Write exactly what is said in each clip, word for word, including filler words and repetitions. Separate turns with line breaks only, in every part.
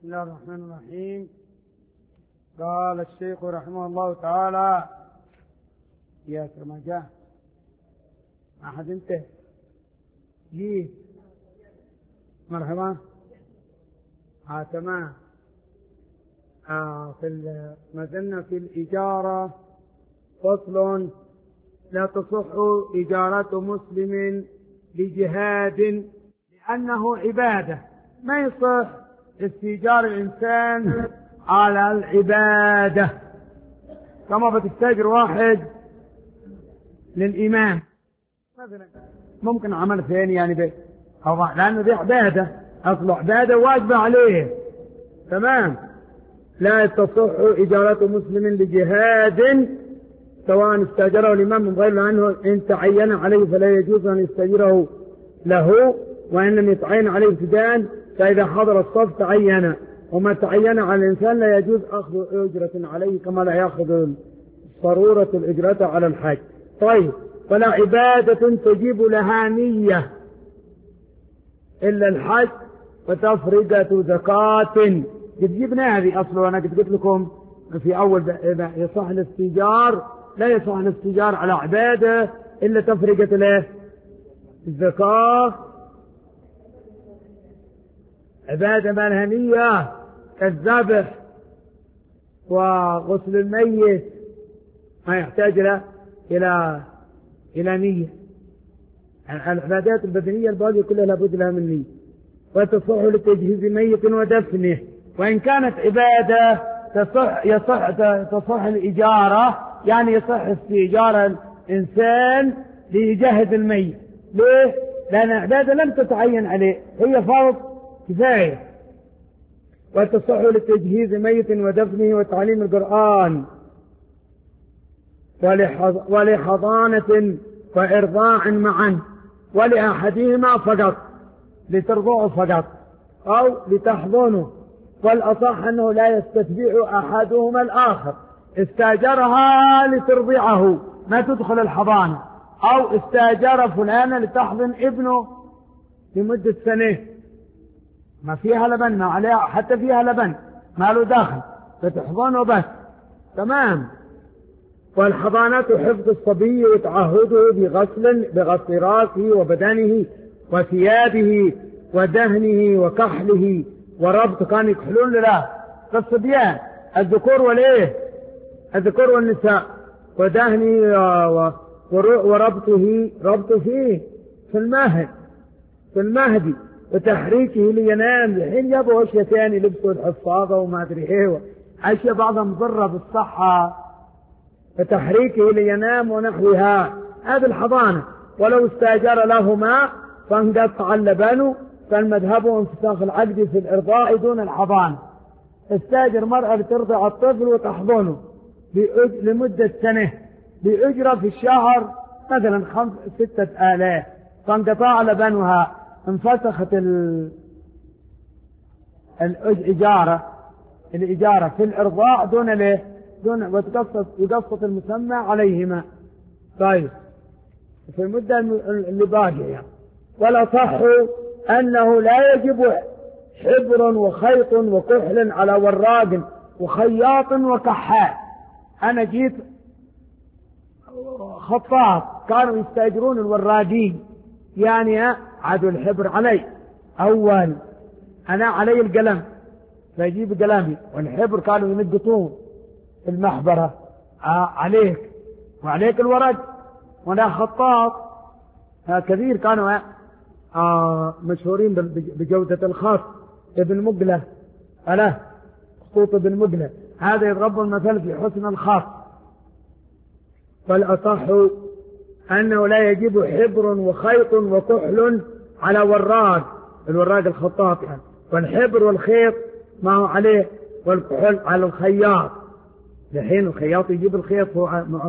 بسم الله الرحمن الرحيم. قال الشيخ رحمه الله تعالى: يا ما جاء أحد أنت جيت مرحبا. آه تمام. آه في ما زلنا في الإجارة. فصل: لا تصح إجارة مسلم لجهاد لأنه عبادة. ما يصح استئجار الإنسان على العبادة، كما بتستأجر واحد للإمام مثلا، ممكن عمل ثاني يعني به، لأنه دي عبادة، أصل عبادة واجبة عليه. تمام. لا تصح إجارة مسلم لجهاد سواء استأجره الإمام من غير عنه، إن تعين عليه فلا يجوز أن يستأجره له، وإن لم يتعين عليه ابتداء فإذا حضر الصف تعين، وما تعين على الإنسان لا يجوز أخذ أجرة عليه كما لا يأخذ ضرورة الأجرة على الحج. طيب، فلا عبادة تجيب لها نية إلا الحج وتفرقة زكاة. جبنا هذه أصله، أنا قلت لكم في أول إذا يصح الاستئجار، لا يصح الاستئجار على عبادة إلا تفرقة له الزكاة. عبادة مالهنية كالذبح وغسل الميت ما يحتاج له إلى إلى نية. العبادات البدنية الباقية كلها لابد لها من نية. وتصح لتجهيز ميت ودفنه، وإن كانت عبادة تصح يصح تصح الإجارة، يعني يصح استئجار الإنسان ليجهز الميت. ليه؟ لأن عبادة لم تتعين عليه، هي فرض كفاية. وتصح لتجهيز ميت ودفنه وتعليم القرآن ولحضانة وإرضاع معا، ولأحدهما فقط، لترضعه فقط أو لتحضنه. والأصح أنه لا يستتبع أحدهما الآخر. استاجرها لترضعه ما تدخل الحضانة، أو استاجر فلانة لتحضن ابنه لمدة سنة ما فيها لبن، ما عليها حتى فيها لبن ما له داخل، فتحضنه بس. تمام. والحضانة حفظ الصبي وتعهده بغسل بغسل راسه وبدنه وثيابه ودهنه وكحله وربط، كان يكحلون له كالصبيان الذكور والايه الذكور والنساء، ودهنه وربطه ربطه فيه في المهد في المهدي وتحريكه لينام. الحين جابوا اشياء ثاني، لبسوا الحفاظه وما ادري ايه، اشياء بعضها مضره بالصحه، وتحريكه لينام ونحوها. هذه الحضانه. ولو استاجر لهما فانقطع اللبن فالمذهب انفساخ العقد في الارضاع دون الحضانه. استاجر مرأة لترضع الطفل وتحضنه لمدة سنة بأجرة في الشهر مثلا خمس ستة آلاف، فانقطاع لبنها انفسخت الإجارة الإجارة في الإرضاع دون له دون وتقسط يقسط المسمى عليهما. طيب، في المدة اللي باقية. والأصح أنه لا يجب حبر وخيط وكحل على وراق وخياط وكحال. أنا جيت خطاط كانوا يستأجرون الوراقين، يعني عادوا الحبر علي أول، أنا علي القلم فيجيب قلمي، والحبر كانوا ينقطون المحبرة آه عليك وعليك الورق. وأنا خطاط آه كثير كانوا آه مشهورين بجودة الخط، ابن مقلة ألا خطوط ابن مقلة، هذا يضرب المثل في حسن الخط. فالأصح أنه لا يجب حبر وخيط وكحل على وراق، الوراق الخطاط يعني، والحبر والخيط ما هو عليه، والكحل على الخياط. الحين الخياط يجيب الخيط معه،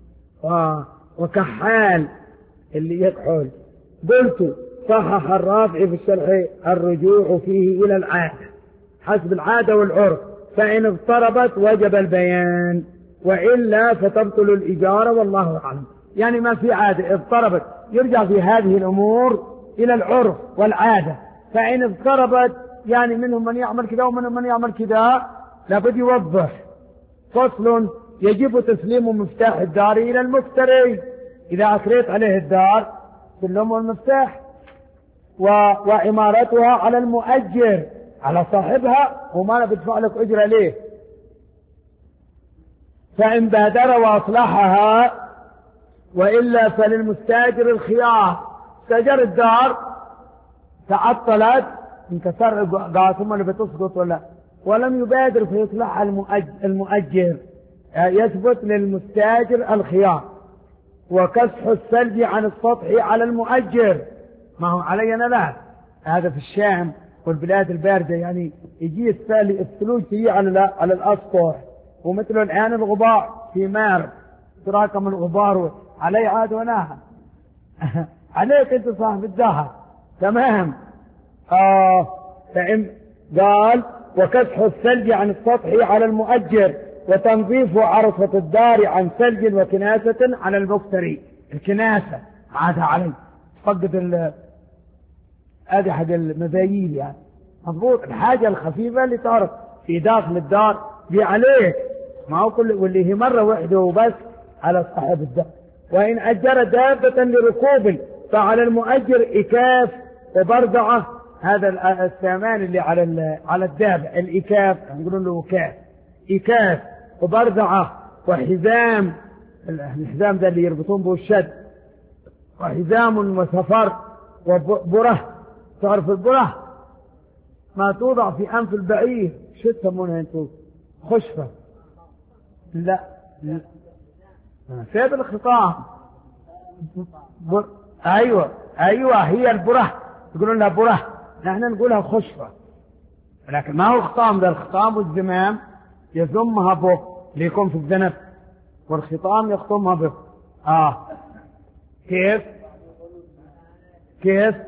وكحال اللي يكحل. قلت صحح الرافع في الشرح الرجوع فيه إلى العادة حسب العادة والعرف، فإن اضطربت وجب البيان، وإلا فتبطل الإجارة والله أعلم. يعني ما في عادة اضطربت، يرجع في هذه الأمور إلى العرف والعادة، فإن اضطربت يعني منهم من يعمل كذا ومنهم من يعمل كذا، لابد يوضح. فصل: يجب تسليم مفتاح الدار إلى المفتري. إذا أكريت عليه الدار سلموا المفتاح، و... وإمارتها على المؤجر، على صاحبها، وما بدفع لك أجرة ليه. فإن بادر وأصلحها وإلا فللمستاجر الخيار. استأجر الدار تعطلت، انكسر قاسم ولا بتسقط ولا ولم يبادر فيصلحها المؤجر، يثبت للمستاجر الخيار. وكسح الثلج عن السطح على المؤجر، ما هو علينا لا، هذا في الشام والبلاد الباردة، يعني يجي الثلوج تجي على على الأسطح، ومثل الآن الغبار في مارس تراكم الغبار علي عاد وناها عليك أنت صاحب الدهر. تمام. آه فإن قال: وكسح الثلج عن السطح على المؤجر، وتنظيف عرفة الدار عن ثلج وكناسة على المفتري. الكناسة عادها علي فقد ال هذه حق المزايل، يعني مضبوط الحاجة الخفيفة اللي تعرف في داخل الدار دي عليك، ما هو كل واللي هي مرة واحدة وبس على صاحب الدار. وإن أجر دابة لركوب فعلى المؤجر إكاف وبردعة. هذا السامان اللي على على الدابة، الإكاف يقولون له وكاف، إكاف وبردعة وحزام. الحزام ده اللي يربطون به الشد، وحزام وسفر وبره. تعرف البره ما توضع في أنف البعير، شو تسمونها انتم؟ خشفة؟ لا, لا. سيب الخطام. بر... أيوة أيوة هي البره، يقولون لها بره، نحن نقولها خشفة، لكن ما هو خطام. ده الخطام والزمام يزمها به ليكون في الذنب، والخطام يخطمها به. آه كيف كيف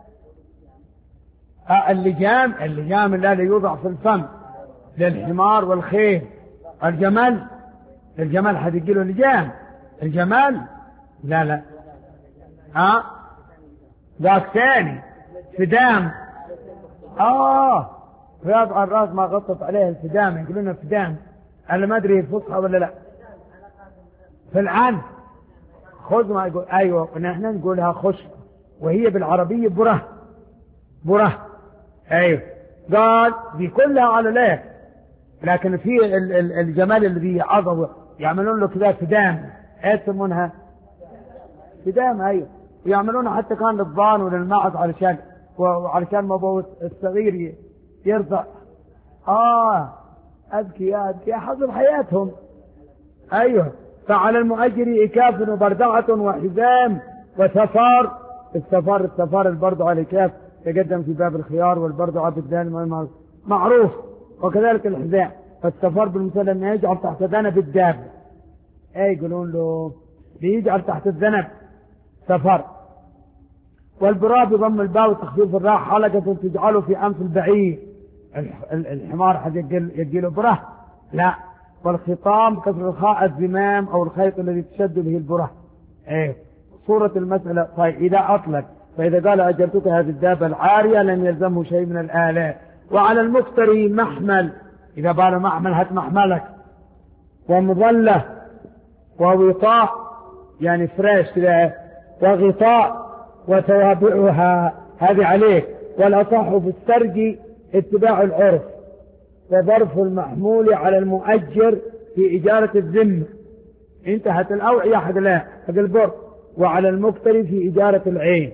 آه اللجام اللجام الذي يوضع في الفم للحمار والخيل. الجمل الجمل حد يجيله لجام. الجمال لا لا ها آه. ذاك ثاني فدام. اه رياض على الراس ما غطت عليه الفدام، يقولون فدام. انا ما ادري الفصحى ولا لا. في العن خذ ما يقول. ايوه نحن نقولها خشب، وهي بالعربيه بره بره. ايوه قال دي كلها على ليه، لكن في الجمال الذي عضو يعملون له كذا فدام، ايش يسمونها؟ فدام. ايوه يعملونها حتى كان للضان وللمعز علشان وعلشان ما بو الصغير يرضع. اه اذكياء اذكياء حظ حياتهم. ايوه فعلى المؤجر إكاف وبردعة وحزام وسفار. السفار السفار البردعة الإكاف تقدم في باب الخيار، والبردعة بالدال معروف. وكذلك الحزام. فالسفار بالمثال أنه يجعل تحت ذنب الدابة. اي يقولون له بيجعل تحت الذنب سفر. والبراء بضم الباء وتخفيف الراء حلقة تجعله في أنف البعير. الحمار حد يجيله بره لا. والخطام كسر الخاء الزمام أو الخيط الذي تشد به البره. ايه صورة المسألة. طيب إذا أطلق، فإذا قال أجرتك هذه الدابة العارية لم يلزمه شيء من الآلاء. وعلى المفتري محمل، إذا بال محمل هات محملك، ومظلة ووطاء يعني فريش كذا، وغطاء وتوابعها هذه عليك. والأصح في السرج اتباع العرف، وظرف المحمول على المؤجر في إجارة الذمة. انتهت الأوعية حق لا حق البر. وعلى المفتري في إجارة العين.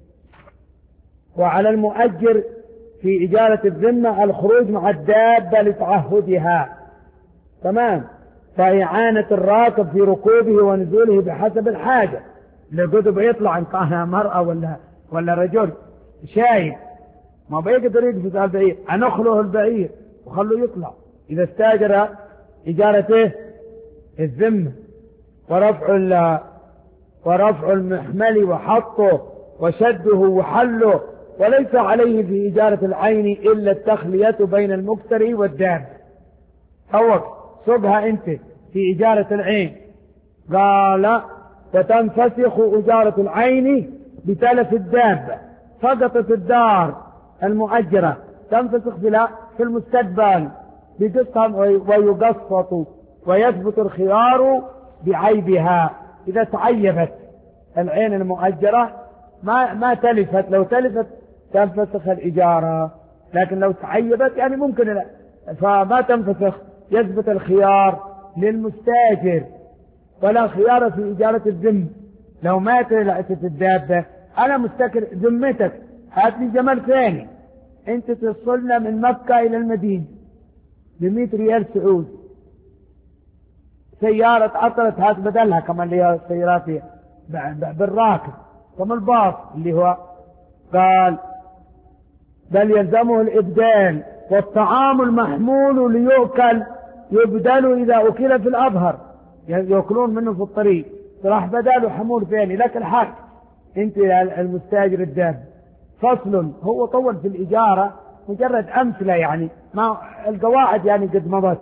وعلى المؤجر في إجارة الذمة الخروج مع الدابة لتعهدها. تمام. فإعانة الراكب في ركوبه ونزوله بحسب الحاجة. لقد بيطلع إن كان مرأة ولا ولا رجل شايب ما بيقدر يقفز على البعير، هنخله البعير وخلوا يطلع. إذا استاجر إجارته الذمة ورفع ورفع المحمل وحطه وشده وحله. وليس عليه في إجارة العين إلا التخلية بين المفتري والدابة. فوق صبها أنت في إجارة العين. قال وتنفسخ إجارة العين بتلف الدابة. سقطت الدار المؤجرة تنفسخ في المستقبل بقسط ويقسط ويثبت الخيار بعيبها. إذا تعيبت العين المؤجرة ما ما تلفت، لو تلفت تنفسخ الإجارة، لكن لو تعيبت يعني ممكن لا فما تنفسخ. يثبت الخيار للمستاجر ولا خيار في إجارة الذم. لو مات لأسة الدابة أنا مستكر ذمتك، هات لي جمل ثاني، أنت تصلنا من مكة إلى المدينة بمئة ريال سعودي، سيارة عطلت هات بدلها كما اللي هي السيارات بالراكب كما الباص اللي هو. قال بل يلزمه الإبدال، والطعام المحمول ليؤكل يبدل إذا أكل في الأظهر، يأكلون منه في الطريق راح بداله حمول ثاني لك الحق أنت المستاجر الداب. فصل، هو طول في الإجارة مجرد أمثلة يعني ما القواعد يعني قد مضت.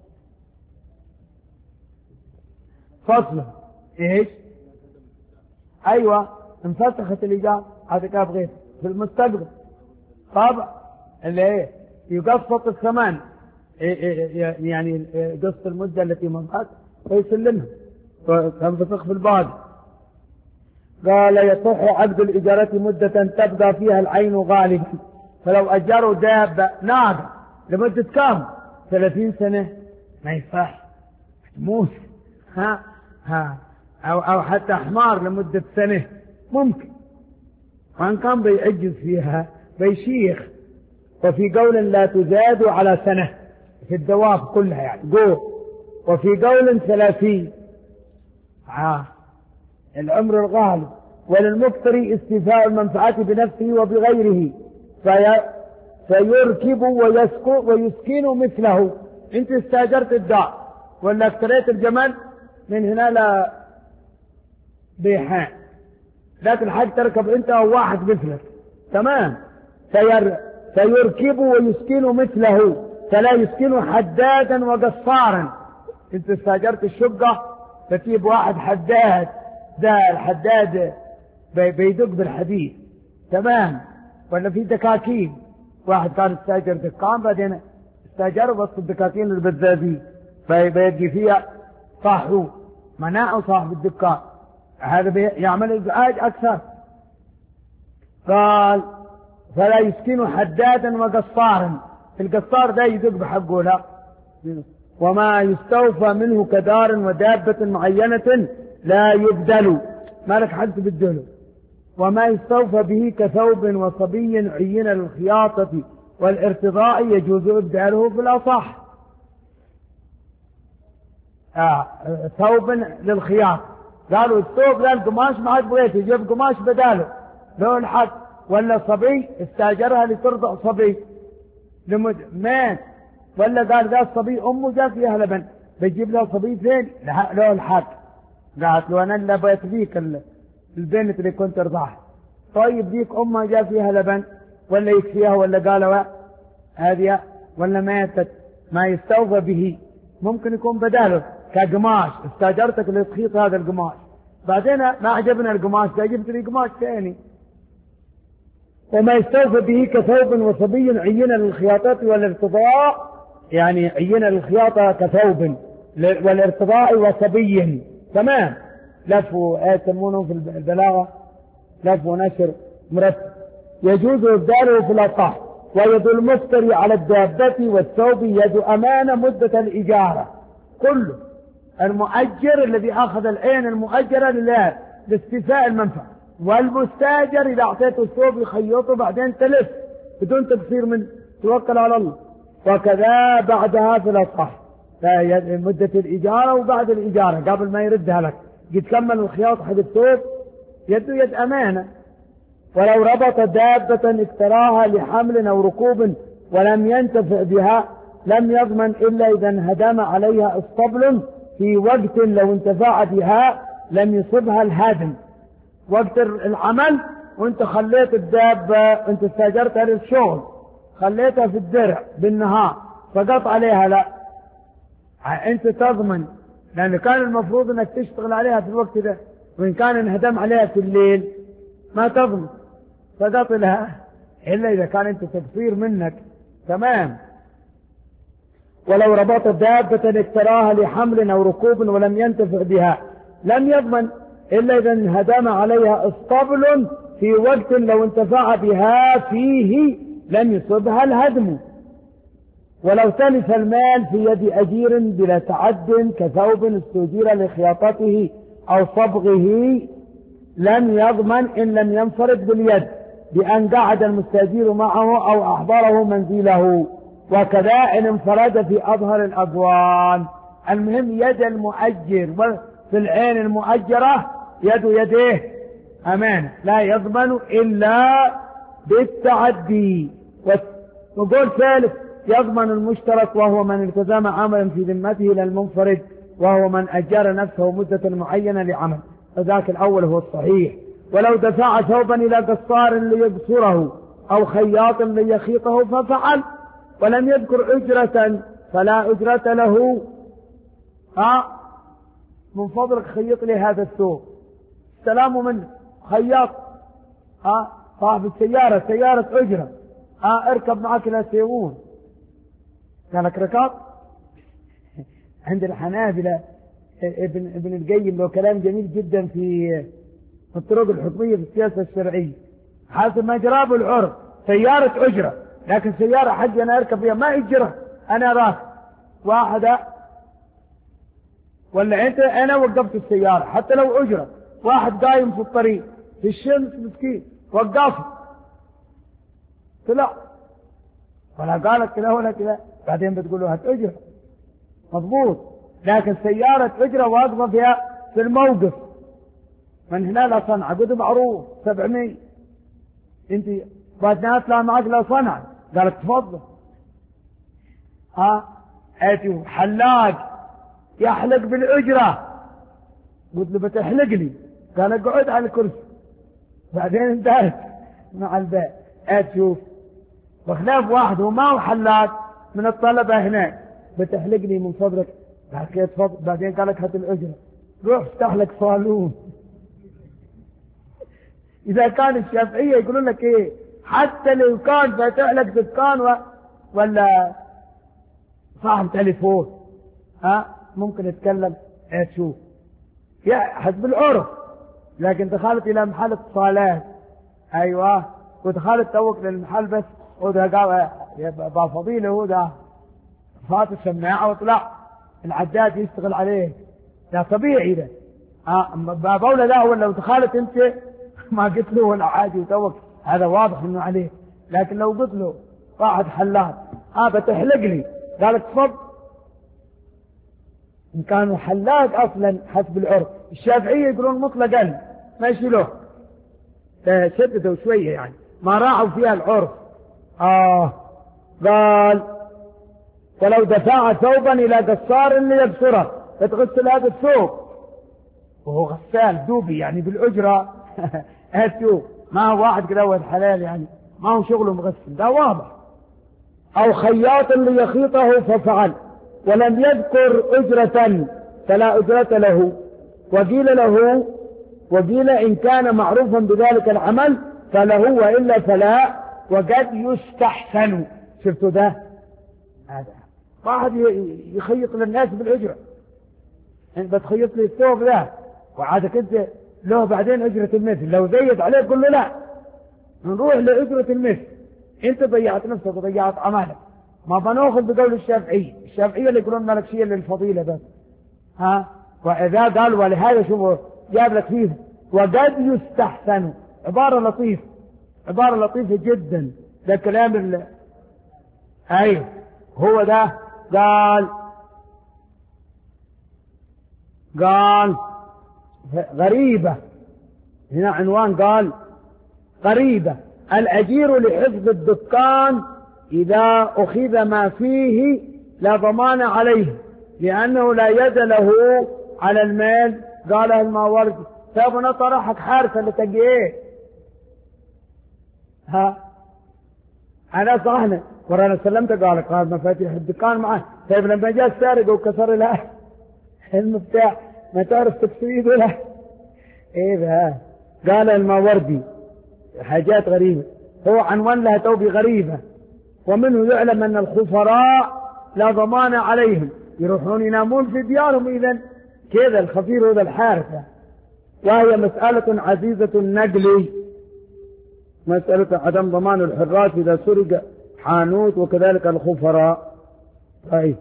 فصل إيش؟ أيوة انفسخت الإجارة، هذا كاب غير في المستقبل طبعا اللي ايه يقسط الثمن يعني قسط المدة التي مضت ويسلمها تنفسخ في الباقي. قال يصح عقد الإجارة مدة تبقى فيها العين غالبا، فلو أجروا دابة ناقة لمدة كم؟ ثلاثين سنة ما يصح موس ها ها أو أو حتى حمار لمدة سنة ممكن، وإن كان بيعجز فيها بيشيخ. وفي قول لا تزاد على سنة في الدواب كلها يعني جو، وفي قول ثلاثين آه. العمر الغالب. وللمقتري استيفاء المنفعة بنفسه وبغيره في فيركب ويسكن ويسكن مثله. انت استاجرت الدار ولا اشتريت الجمل من هنا لا بيحان، لكن حاج تركب انت او واحد مثلك تمام. فير فيركب ويسكن مثله، فلا يسكن حدادا وقصارا. انت استاجرت الشقة فتجيب واحد حداد، ده الحداد بيدق بالحديد تمام، ولا في دكاكين. واحد كان استاجر دكان بعدين استاجره بس الدكاكين البزازين فيجي فيها صاحبه مناعه صاحب الدكان، هذا يعمل ازعاج اكثر. قال فلا يسكن حدادا وقصارا، القصار ده يدق بحقه لا. وما يستوفى منه كدار ودابة معينة لا يبدل، ما لك حد تبدله. وما يستوفى به كثوب وصبي عين للخياطة والارتضاء يجوز إبداله في الأصح. آه ثوب للخياطة، قالوا الثوب لا القماش ما عاد بغيته يجيب قماش بداله له الحق. ولا صبي استاجرها لترضع صبي لمد مات، ولا قال ذا الصبي أمه جاء فيها لبن بيجيب لها صبي فين له الحق. قالت له أنا اللي بيت بيك البنت اللي كنت ترضعها، طيب ديك أمها جاء فيها لبن ولا يكفيها، ولا قالوا هذه ولا ماتت ما يستوفى به ممكن يكون بداله كقماش. استاجرتك لتخيط هذا القماش بعدين ما عجبنا القماش ده جبت لي قماش ثاني. وما يستوفى به كثوب وصبي عين للخياطة والارتضاء، يعني عين للخياطة كثوب والارتضاء وصبي تمام. لفوا يسمونه في البلاغة لف ونشر مرتب. يجوز إبداله في الأصح. ويد المشتري على الدابة والثوب يد أمانة مدة الإجارة كله. المؤجر الذي أخذ العين المؤجرة لاستيفاء المنفعة، والمستاجر إذا أعطيته الثوب يخيطه بعدين تلف بدون تقصير من توكل على الله. وكذا بعدها في الأصح مدة الإجارة وبعد الإجارة قبل ما يردها لك يتكمل الخياط حق الثوب يده يد أمانة. ولو ربط دابة اكتراها لحمل أو ركوب ولم ينتفع بها لم يضمن إلا إذا انهدم عليها اسطبل في وقت لو انتفع بها لم يصبها الهادم. وقت العمل وانت خليت الدابة انت استاجرتها للشغل خليتها في الدرع بالنهار فقط عليها لا انت تضمن، لأن كان المفروض انك تشتغل عليها في الوقت ده، وإن كان انهدم عليها في الليل ما تضمن فقط لها إلا إذا كان انت تقصير منك تمام. ولو ربط دابة اكتراها لحمل أو ركوب ولم ينتفع بها لم يضمن إلا إذا انهدم عليها اسطبل في وقت لو انتفع بها فيه لم يصبها الهدم. ولو تلف المال في يد أجير بلا تعد كثوب استجير لخياطته أو صبغه لم يضمن إن لم ينفرد باليد بأن قعد المستأجير معه أو أحضره منزله، وكذا إن انفرد في أظهر الأبوان. المهم يد المؤجر في العين المؤجرة يد يديه أمانة لا يضمن إلا بالتعدي. وقول ثالث يضمن المشترك وهو من التزم عملا في ذمته إلى المنفرد وهو من أجر نفسه مدة معينة لعمل، فذاك الأول هو الصحيح. ولو دفع ثوبا إلى قصار ليبصره أو خياط ليخيطه ففعل ولم يذكر أجرة فلا أجرة له. ها من فضلك خيط لي هذا الثوب، سلام منه خياط. ها صاحب السيارة سيارة أجرة، ها اركب معك لا سيوون كانك ركاب. عند الحنابلة ابن ابن القيم له كلام جميل جدا في الطرق الحكمية في السياسة الشرعية. حسب ما جراب العرف سيارة أجرة، لكن سيارة حج أنا أركب فيها ما أجرة، أنا راكب واحدة ولا أنت أنا وقفت السيارة حتى لو أجرة، واحد قايم في الطريق في الشمس مسكين وقفت طلع ولا قالت كذا ولا كذا، بعدين بتقول له هات أجرة مضبوط. لكن سيارة أجرة واقفة فيها في الموقف من هنا لا صنعة قد معروف سبعمية، انت بعد اطلع معك لا صنعة قالت تفضل. ها اتي حلاق يحلق بالأجرة قلت له بتحلق لي قال اقعد على الكرسي، بعدين انتهت مع الباقي. اتشوف بخلاف واحد وما هو حلاق من الطلبة هناك بتحلق لي من فضلك بعد كده تفضل، بعدين قال لك هات الأجرة روح افتح لك صالون. إذا كان الشافعية يقولون لك إيه حتى لو كان فاتح لك دكان و... ولا صاحب تليفون ها ممكن يتكلم ايه تشوف يا حسب العرف. لكن دخلت إلى محل اتصالات أيوة ودخلت توك للمحل بس وده قال يبقى فضيلة وده فات السماعة وطلع العداد يشتغل عليه ده طبيعي ده. ها بقول ده ولا لو دخلت أنت ما قلت له ولا عادي وتوك هذا واضح انه عليه. لكن لو قلت له واحد حلاق ها بتحلق لي قالت تفضل، ان كانوا حلاق اصلا حسب العرف. الشافعية يقولون مطلقا ماشي له شددوا شوية يعني ما راعوا فيها العرف. اه قال ولو دفع ثوبا الى قصار ليبصره فتغسل هذا الثوب وهو غسال دوبي يعني بالأجرة هاتوا ما هو واحد كده هو الحلال يعني ما هو شغله مغسل ده واضح. أو خياط ليخيطه ففعل ولم يذكر أجرة فلا أجرة له. وقيل له وقيل إن كان معروفا بذلك العمل فله وإلا فلا وقد يستحسن. شفتوا ده هذا واحد يخيط للناس بالأجرة انت بتخيط لي الثوب ده وعادك انت له بعدين أجرة المثل لو زيد عليه قل له لا نروح لأجرة المثل انت ضيعت نفسك وضيعت عمالك. ما بناخذ بقول الشافعي الشافعية اللي يقولون مالك شيء للفضيلة بس. ها وإذا قال ولهذا شوفوا جاب لك فيه وقد يستحسن عبارة لطيفة عبارة لطيفة جدا ده كلام ال... ايوه هو ده قال قال غريبة هنا عنوان قال غريبة الأجير لحفظ الدكان إذا أخذ ما فيه لا ضمان عليه لأنه لا يد له على المال. قال الماوردي طيب أنا طرحك حارسة لتقيه ها أنا صحنا ورانا سلمت قال قال مفاتيح الدكان معه. طيب لما جاء السارق وكسر له المفتاح ما تعرف تكسيد ولا ايه ده. قال الماوردي حاجات غريبة هو عنوان لها توبي غريبة ومنه يعلم أن الخفراء لا ضمان عليهم، يروحون ينامون في ديارهم إذن كذا الخفير هذا الحارثة. وهي مسألة عزيزة النقل، مسألة عدم ضمان الحراس إذا سرق حانوت، وكذلك الخفراء. طيب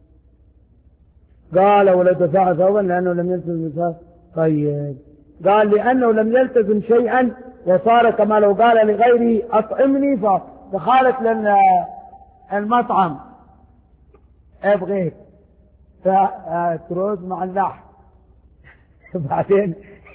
قال ولا دفع ثوبا لأنه لم يلتزم المساس. طيب قال لأنه لم يلتزم شيئا وصار كما لو قال لغيره أطعمني، فخالت لنا المطعم أبغيك فتروز مع اللحم بعدين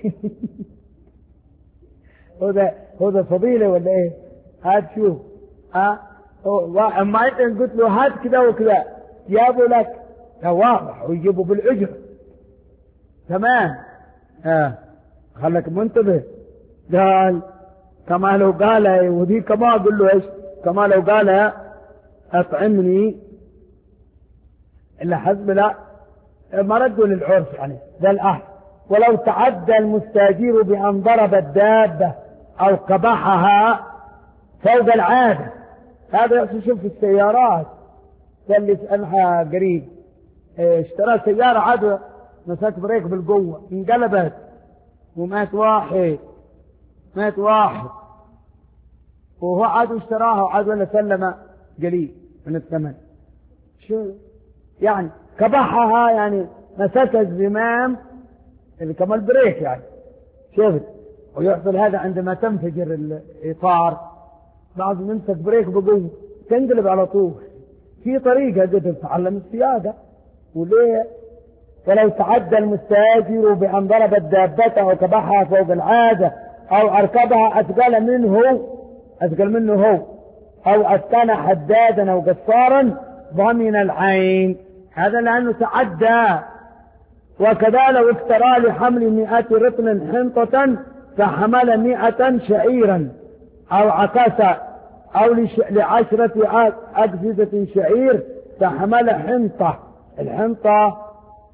هذا هذا فضيلة ولا إيه؟ هات شوف ها أه؟ أما أنت قلت له هات كذا وكذا جابوا لك واضح ويجيبوا بالأجر تمام. ها خلك منتبه. قال كما لو قال، ودي كما أقول له إيش كما لو قال أطعمني إلا حسب لا ما ردوا للعرف يعني ذا الأهل. ولو تعدى المستاجير بأن ضرب الدابة أو قبحها فوق العادة، هذا يقصد شوف في السيارات قال لي أنها قريب اشترى سيارة عاد مسك بريك بالقوة انقلبت ومات واحد مات واحد وهو عاد اشتراها وعاد ولا سلم قليل من الثمن. شو يعني كبحها يعني مسك الزمام اللي كمان بريك يعني شفت. ويحصل هذا عندما تنفجر الإطار بعض نمسك بريك بقوة تنقلب على طول. في طريقة قدر تعلم السيادة وليه. ولو تعدى المستاجر بأن ضرب الدابة أو كبحها فوق العادة أو أركبها أثقل منه أثقل منه هو أو أتكن حدادا أو قصارا ضمن العين، هذا لأنه تعدى. وكذا لو افترى لحمل مئة رطل حنطة فحمل مئة شعيرا أو عكس أو لعشرة أجزة شعير فحمل حنطة. الحنطة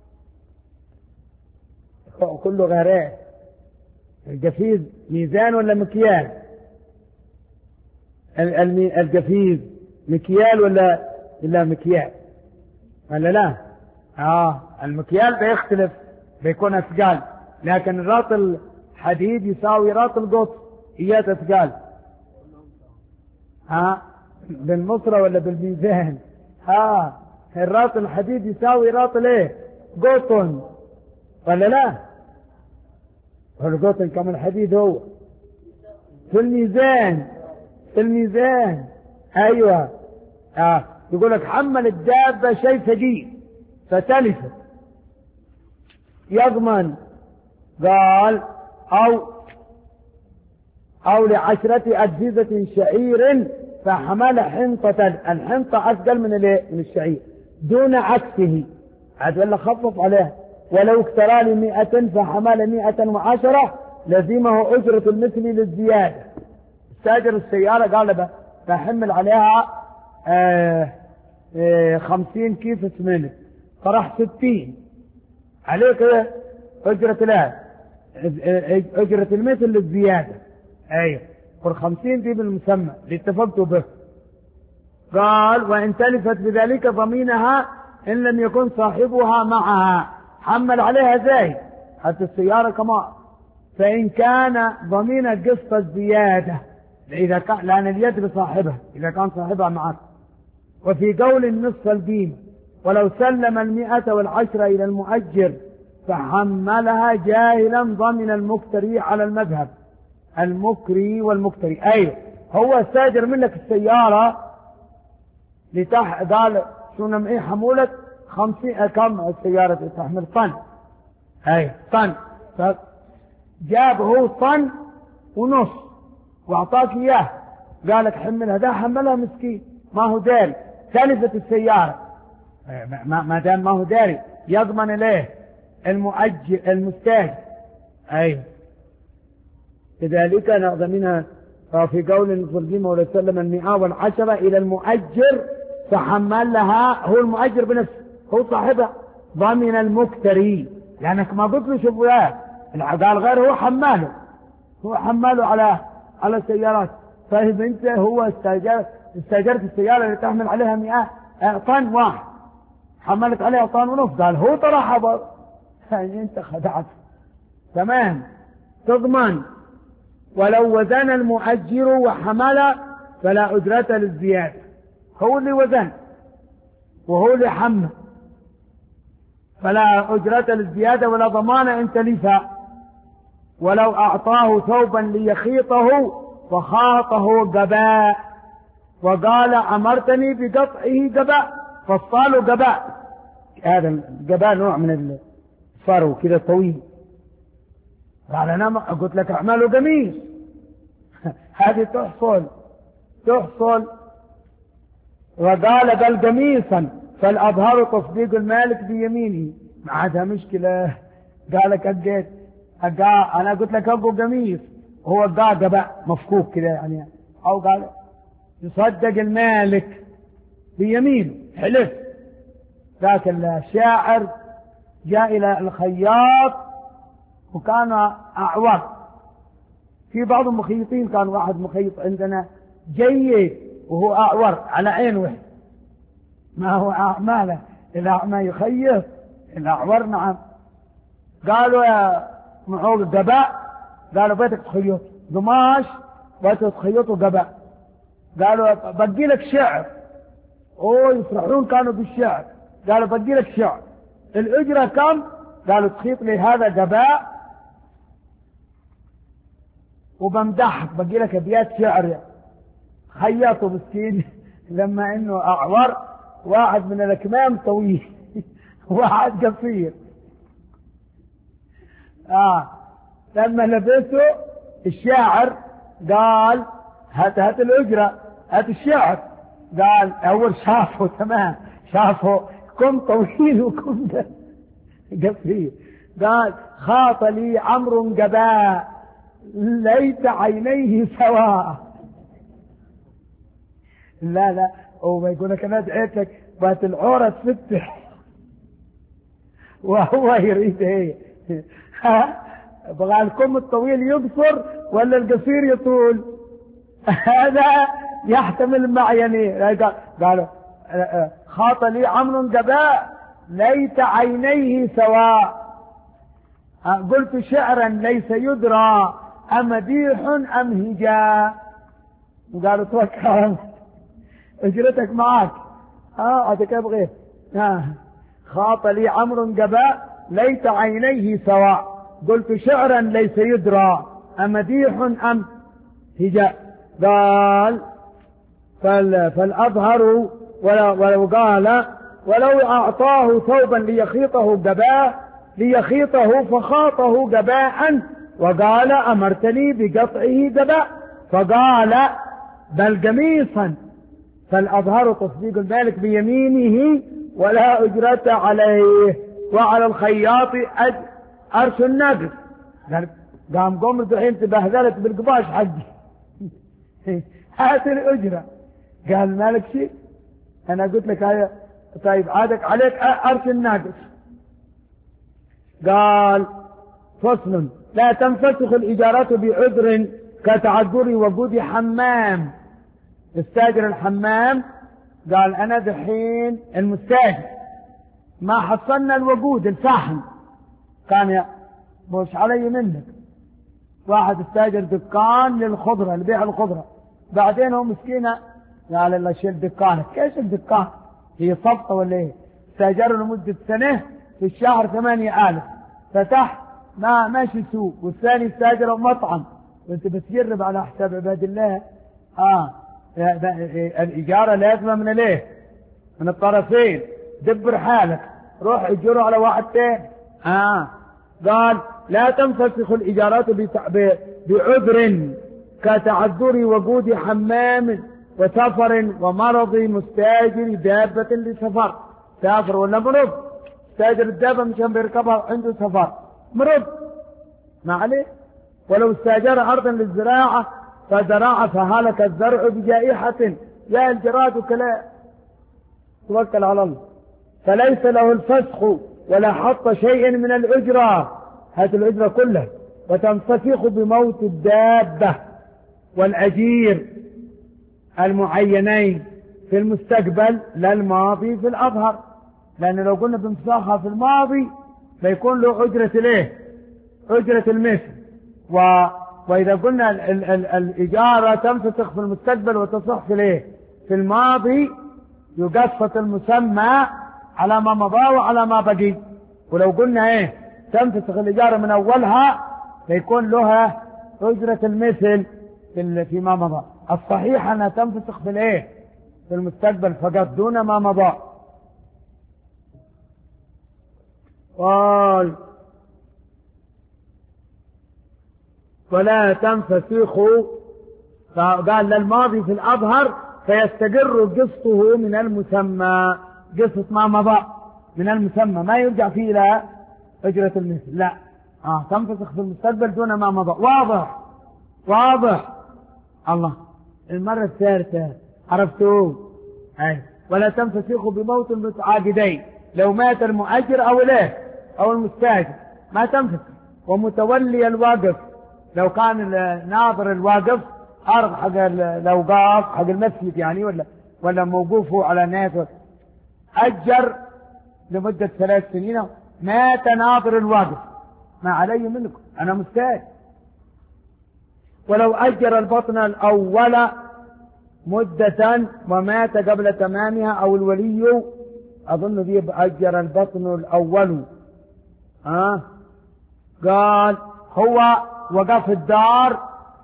كله غيره. الجفيز ميزان ولا مكيال؟ الجفيز مكيال ولا إلا مكيال ولا لا؟ آه المكيال بيختلف بيكون أثقال، لكن الراط الحديد يساوي راط القط إياه أثقال. ها آه بالمصرة ولا بالميزان؟ ها آه الراط الحديد يساوي راط الايه؟ قطن ولا لا؟ القطن كم الحديد هو في الميزان في الميزان. ايوه اه يقول لك حمل الدابة شيء ثقيل فتلفت يضمن. قال او او لعشرة اجهزة شعير فحمل حنطة. الحنطة اثقل من من الشعير دون عكسه عاد ولا خفف عليه. ولو اكترى لمئة فحمل مئة وعشرة لزمه أجرة المثل للزيادة. استاجر السيارة قال بحمل عليها آه آه خمسين كيس سمنة طرح ستين عليك أجرة لا أجرة المثل للزيادة. أيوة والخمسين دي بالمسمى اللي اتفقتوا به. قال وإن تلفت بذلك ضمينها إن لم يكن صاحبها معها حمل عليها زي حتى السيارة كمان. فإن كان ضمين قسط الزيادة إذا كان لأن اليد بصاحبها إذا كان صاحبها معك. وفي قول النصف القيمة ولو سلم المئة والعشرة إلى المؤجر فحملها جاهلا ضمن المكتري على المذهب المكري والمكتري. أيوه هو استاجر منك السيارة لتح قال شو نمئي حمولة خمسين كم السيارة تحمل طن. أيوه طن جاب هو طن ونص واعطاك اياه قال لك حملها ده حملها مسكين ما هو داري تلفت السيارة ما دام ما هو داري يضمن ليه المؤجر المستاجر. ايوه كذلك نأخذ منها في قول القيمة ولا سلم المئة والعشرة إلى المؤجر فحمل لها هو المؤجر بنفسه هو صاحبها ضمن المكتري لأنك ما قلت له شوفوا قال غير هو حماله هو حماله على على السيارات. فاهم انت هو استاجر استأجرت السيارة اللي تحمل عليها مئة طن واحد، حملت عليها طن ونص، قال هو طرحها برضه. يعني انت خدعت. تمام. تضمن ولو وزن المؤجر وحمل فلا أجرة للزيادة، هو اللي وزن وهو اللي حمل، فلا أجرة للزيادة ولا ضمان إن تلف. ولو أعطاه ثوبا ليخيطه فخاطه قباء وقال أمرتني بقطعه قباء، فصاله قباء. هذا القباء نوع من الفرو كده طويل. قال أنا قلت لك أعمله قميص. هذه تحصل تحصل وقال بل قميصا فالأظهر تصديق المالك بيمينه. ما عادها مشكلة. قال لك أجيت أنا قلت لك أبو قميص، هو قال قباء مفكوك كده يعني، أو قال يصدق المالك بيمينه حلف. لكن الشاعر جاء إلى الخياط وكان أعور. في بعض المخيطين كان واحد مخيط عندنا جيد وهو أعور على عين واحد، ما هو أعماله الأعمى يخيط الأعور. نعم. قالوا يا معوق قباء، قالوا بيتك تخيط قماش بيتك تخيطه قباء. قالوا بدي لك شعر. اوه يفرحون كانوا بالشعر. قالوا بدي لك شعر، الأجرة كم؟ قالوا تخيط لي هذا قباء وبمدحك بدي لك أبيات شعر. خيطوا مسكين لما انه أعور، واحد من الأكمام طويل واحد قصير. آه لما لبسه الشاعر قال هات هات الأجرة هات الشعر. قال أول شافه تمام، شافه كم طويل وكم قصير. قال خاط لي عمرو قباء ليت عينيه سواء. لا لا هو يقول لك أنا دعيتك بات العورة تفتح وهو يريد ايه؟ ها بغى الكم الطويل يقصر ولا القصير يطول؟ هذا يحتمل المعينين. قالوا خاط لي عمرو قباء ليت عينيه سواء. قلت شعرا ليس يدرى أمديح أم هجاء. وقالوا توكل اجرتك معك. اه هذا كيف غير. آه. خاط لي عمرو قباء ليت عينيه سواء. قلت شعرا ليس يدرى أمديح أم هجاء. قال فالأظهر ولو قال ولو أعطاه ثوبا ليخيطه قباء ليخيطه فخاطه قباء وقال أمرتني بقطعه قباء، فقال بل قميصا فالأظهر تصديق المالك بيمينه ولا أجرة عليه وعلى الخياط أرش النقص. قام قوم الحين تبهذلت بالقباش حقي هات الأجرة. قال مالك شيء أنا قلت لك هاي طيب عادك عليك أرش الناقص. قال فصل لا تنفسخ الإجارات بعذر كتعذر وجود حمام. استاجر الحمام قال أنا دحين المستاجر ما حصلنا الوجود الفحم كان مش علي منك. واحد استاجر دكان للخضرة لبيع الخضرة، بعدين هو مسكينة قال الله شيل دكانك. ايش الدكان؟ هي صفقة ولا ايه؟ استاجر لمدة سنة في الشهر ثمانية آلاف، فتح ما ماشي سوق، والثاني استاجر مطعم وانت بتجرب على حساب عباد الله. اه الإجارة لازمة من ليه؟ من الطرفين. دبر حالك روح اجره على واحد تاني. اه قال لا تنفسخ الإجارات بعذر كتعذر وجود حمام وسفر ومرض مستاجر دابة لسفر. سافر ولا مرض؟ استاجر الدابة مشان بيركبها عنده سفر مرض ما عليه. ولو استاجر أرضا للزراعة فزرع فهلك الزرع بجائحة يا الجراد وكلا توكل على الله فليس له الفسخ ولا حط شيء من الأجرة. هذه الأجرة كلها وتنفسخ بموت الدابة والأجير. المعينين في المستقبل لا الماضي في الأظهر، لأن لو قلنا بانفساخها في الماضي فيكون له أجرة الايه؟ أجرة المثل. و... وإذا قلنا ال... ال... ال... الإجارة تنفسخ في المستقبل وتصح في الايه؟ في الماضي، يقسط المسمى على ما مضى وعلى ما بقي. ولو قلنا ايه؟ تنفسخ الإجارة من أولها فيكون لها أجرة المثل في فيما مضى. الصحيح أنها تنفسخ في الايه؟ في المستقبل فقط دون ما مضى. قال ولا تنفسخ، فقال للماضي في الأظهر فيستقر قسطه من المسمى، قسط ما مضى من المسمى ما يرجع فيه إلى أجرة المثل، لا آه تنفسخ في المستقبل دون ما مضى. واضح واضح الله. المرة الثالثة عرفتوه؟ أي ولا تنفسخ بموت المتعاقدين، لو مات المؤجر أو له أو المستاجر ما تنفسخ. ومتولي الواقف، لو كان ناظر الواقف أرض حق الأوقاف حق المسجد يعني ولا ولا موقوفه على ناس أجر لمدة ثلاث سنين، مات ناظر الواقف ما علي منكم أنا مستاجر. ولو أجر البطن الأول مدة ومات قبل تمامها أو الولي، أظن ذي أجر البطن الأول آه قال هو وقف الدار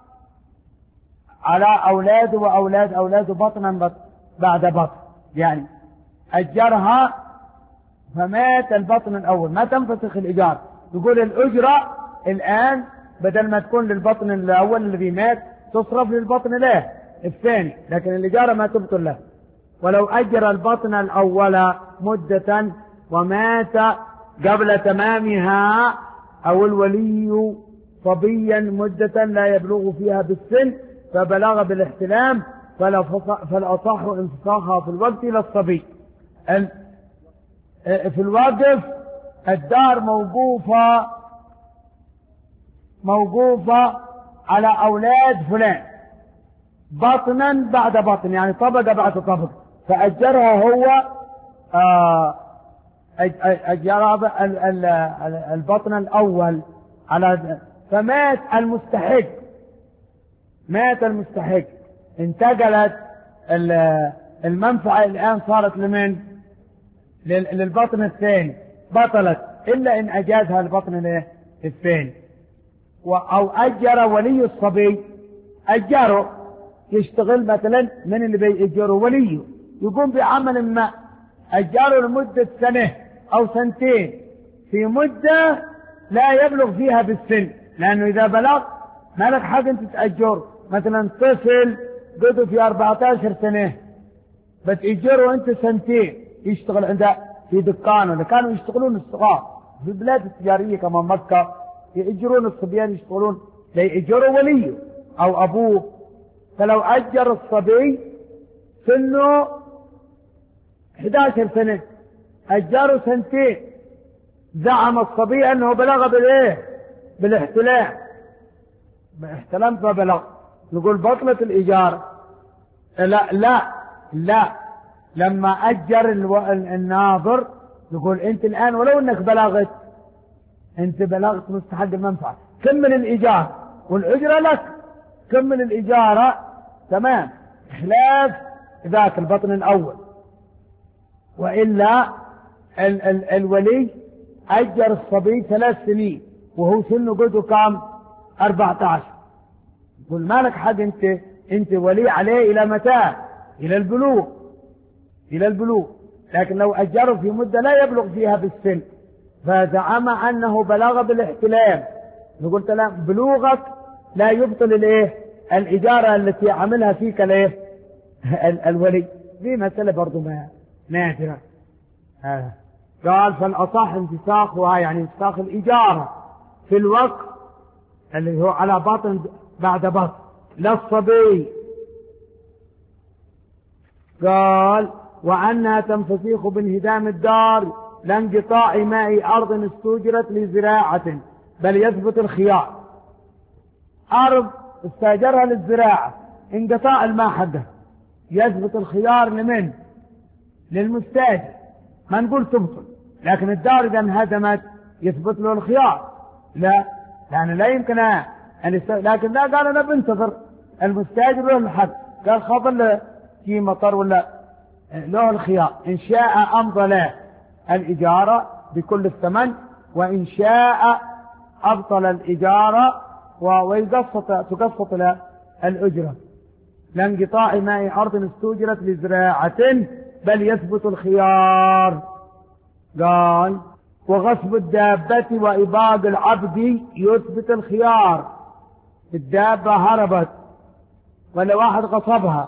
على أولاده وأولاد أولاده بطنا بطن بعد بطن، يعني أجرها فمات البطن الأول ما تنفسخ الإيجار. يقول الأجرة الآن بدل ما تكون للبطن الأول الذي مات تصرف للبطن له الثاني، لكن الإجارة ما تبطل له. ولو أجر البطن الأول مدة ومات قبل تمامها أو الولي صبيا مدة لا يبلغ فيها بالسن فبلغ بالاحتلام فالأصح انفساخها في الوقت للصبي. في الوقف الدار موقوفة موقوفة على أولاد فلان بطنا بعد بطن، يعني طبقة بعد طبقة، فأجرها هو أجر البطن الأول على، فمات المستحق مات المستحق انتقلت المنفعة الآن صارت لمن؟ للبطن الثاني، بطلت إلا إن أجازها البطن الثاني. أو أجر ولي الصبي، أجره يشتغل مثلا من اللي بيأجره وليه يقوم بعمل ما، أجره لمدة سنة أو سنتين في مدة لا يبلغ فيها بالسن، لأنه إذا بلغ ما لك حق أنت تأجر. مثلا طفل قدوا في أربعة عشر سنة بتأجره أنت سنتين يشتغل عنده في دكانه، اللي كانوا يشتغلون الصغار في البلاد التجارية كما مكة يأجرون الصبيان يشتغلون لا يأجروا وليه أو أبوه. فلو أجر الصبي سنه أحد عشر سنة أجره سنتين، زعم الصبي أنه بلغ بالإيه؟ بالاحتلام، باحتلام فبلغ، نقول بطلة الإيجار. لا لا لا لما أجر الناظر نقول أنت الآن ولو أنك بلغت أنت بلغت مستحق المنفعة كمل الإيجار والأجرة لك، كمل الإجارة تمام، خلاف ذاك البطن الأول. وإلا ال ال الولي أجر الصبي ثلاث سنين وهو سنه قده كام؟ أربعة عشر، يقول ما لك حق أنت أنت ولي عليه إلى متى؟ إلى البلوغ إلى البلوغ. لكن لو أجره في مدة لا يبلغ فيها بالسن فزعم أنه بلغ بالاحتلام، نقول لا، بلوغك لا يبطل الايه؟ الإجارة التي عملها فيك الايه؟ الولي. دي مسألة برضو ما نادرة. آه. قال فالأصح انفساخها، يعني انفساخ الإجارة في الوقت اللي هو على بطن بعد بطن للصبي. قال وعنها تنفسيخ بانهدام الدار لانقطاع ماء أرض استوجرت لزراعة، بل يثبت الخيار. أرض استاجرها للزراعة انقطاع الماء حقها يثبت الخيار لمن؟ للمستاجر، ما نقول تبطل، لكن الدار إذا انهدمت يثبت له الخيار، لا، يعني لا يمكن أن يست... لكن لا، قال أنا بنتظر المستاجر له الحق، قال خاطر في مطر ولا له الخيار، إن شاء أمضى له الإجارة بكل الثمن، وإن شاء أبطل الإجارة ويقسط تقسط له الأجرة، لانقطاع ماء أرض استوجرت لزراعة، بل يثبت الخيار. قال وغصب الدابة وإباق العبد يثبت الخيار، الدابة هربت ولا واحد غصبها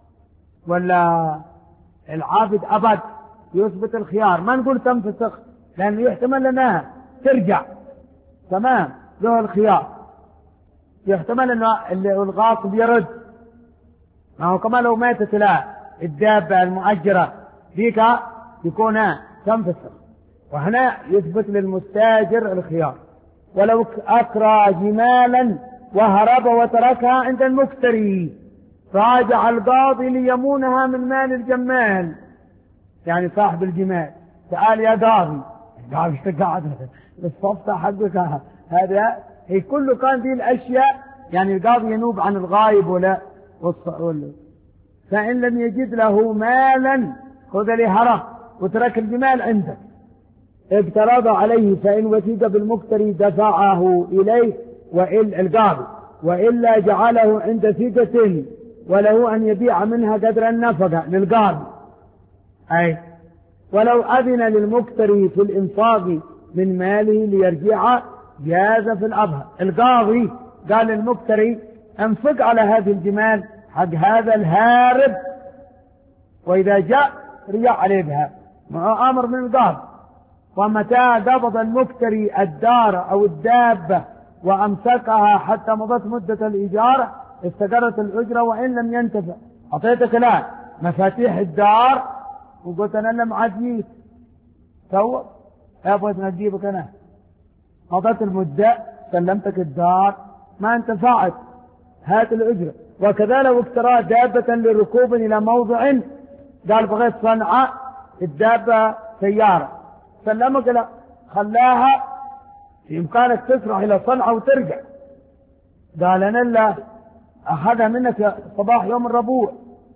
ولا العابد أبد، يثبت الخيار، ما نقول تنفسخ لأنه يحتمل أنها ترجع، تمام، له الخيار، يحتمل أنه الغاصب يرد، ما هو كما لو ماتت لا الدابة المؤجرة ذيك يكون تنفسخ، وهنا يثبت للمستاجر الخيار. ولو أكرى جمالا وهرب وتركها عند المكتري، راجع القاضي ليمونها من مال الجمال، يعني صاحب الجمال، تعال يا قاضي، قاضي قاعد بالصفة حقك، هذا هي كله كان ذي الأشياء، يعني القاضي ينوب عن الغايب ولا ولا فإن لم يجد له مالا خذ لي هرب وترك الجمال عندك، اقترض عليه، فإن وثيق بالمكتري دفعه إليه وإلا القاضي، وإلا جعله عند ثقة وله أن يبيع منها قدر النفقة للقاضي. أي ولو أذن للمكتري في الإنفاق من ماله ليرجع جاز في الأظهر، القاضي قال للمكتري انفق على هذه الجمال حق هذا الهارب، وإذا جاء رجع عليه بها، مع أمر من القاضي. ومتى قبض المكتري الدار أو الدابة وأمسكها حتى مضت مدة الإجارة استقرت الأجرة وإن لم ينتفع. أعطيتك الآن مفاتيح الدار وقلت أنا لم عديك تو أبغى تنجيبك أنا، مضت المدة سلمتك الدار ما انتفعت، هات الأجرة. وكذا لو اقترى دابة للركوب إلى موضع، قال بغيت صنعاء الدابة سيارة، سلمك لا، خلاها في إمكانك تسرح إلى صنعاء وترجع، قال أنا لا، أخذها منك صباح يوم الربوع،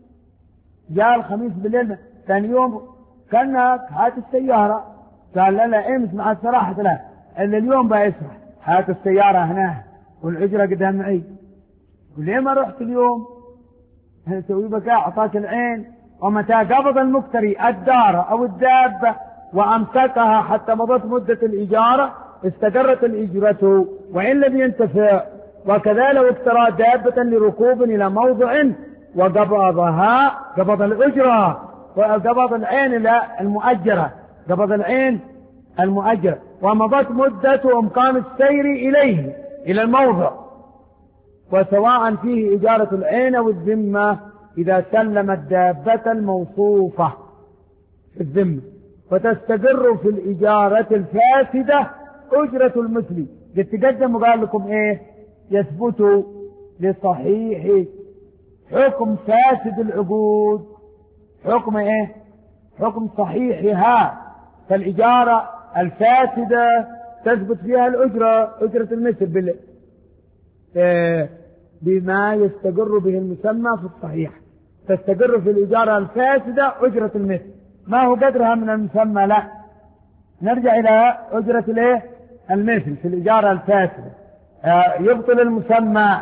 جاء الخميس بالليل ثاني يوم كانك هات السيارة، قال لا لا امس مع الصراحة لا إلا اليوم بيسرح، هات السيارة هنا والأجرة قدام معي، وليه ما رحت اليوم؟ سوي بك أعطاك العين. ومتى قبض المكتري الدار أو الدابة وأمسكها حتى مضت مدة الإجارة استقرت الإجرة وإن لم ينتفع. وكذا لو اقترى دابة لركوب إلى موضع وقبضها، قبض الأجرة وقبض العين لا المؤجرة، قبض العين المؤجرة ومضت مدة إمكان السير إليه إلى الموضع، وسواء فيه إجارة العين أو الذمة إذا سلم الدابة الموصوفة في الذمة، فتستقر في الإجارة الفاسدة أجرة المثل. قد تقدم وقال لكم إيه؟ يثبت لصحيح حكم فاسد العقود حكم إيه؟ حكم صحيحها، فالإجارة الفاسدة تثبت فيها الأجرة، أجرة المثل بال إيه؟ بما يستقر به المسمى في الصحيح، تستقر في الإجارة الفاسدة أجرة المثل، ما هو قدرها من المسمى، لا، نرجع إلى أجرة الايه؟ المثل في الإجارة الفاسدة. آه يبطل المسمى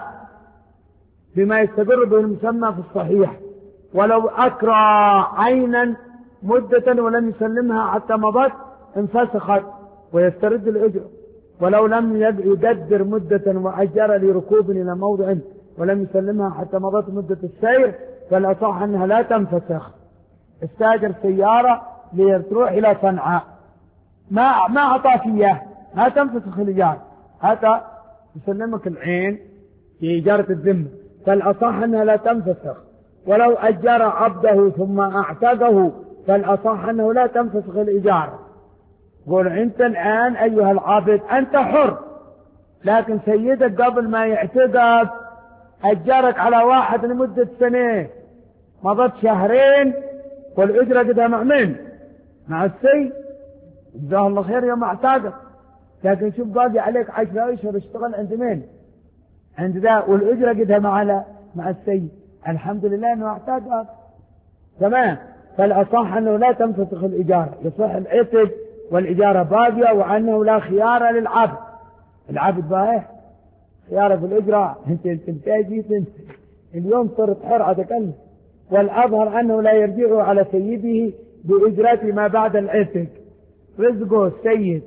بما يستقر به المسمى في الصحيح. ولو أكرى عينا مدة ولم يسلمها حتى مضت انفسخت ويسترد الأجرة. ولو لم يقدر مدة وأجر لركوب إلى موضع ولم يسلمها حتى مضت مدة السير فالأصح أنها لا تنفسخ. استاجر سيارة لتروح إلى صنعاء، ما ما أعطاك إياه، ما تنفسخ الإجارة، حتى يسلمك العين في إجارة الذمة، فالأصح أنها لا تنفسخ. ولو أجر عبده ثم أعتقه فالأصح أنه لا تنفسخ الإجارة. قول أنت الآن أيها العبد أنت حر، لكن سيدك قبل ما يعتقك أجرك على واحد لمدة سنة مضت شهرين والأجرة قدها مع من؟ مع السيد، جزاه الله خير يوم اعتاقك. لكن شوف باقي عليك عشرة أشهر اشتغل عند مين؟ عند ذا، والأجرة قدها مع مع السيد. الحمد لله أنه اعتاقك. تمام. فالأصح أنه لا تنفسخ الإجارة، يصح العتق والإجارة باقية، وأنه لا خيار للعبد. العبد باهي خيار في الإجرة. انت انت جيت انت اليوم صرت حر عتك. والأظهر أنه لا يرجع على سيده بإجرة ما بعد العتق، رزقه السيد.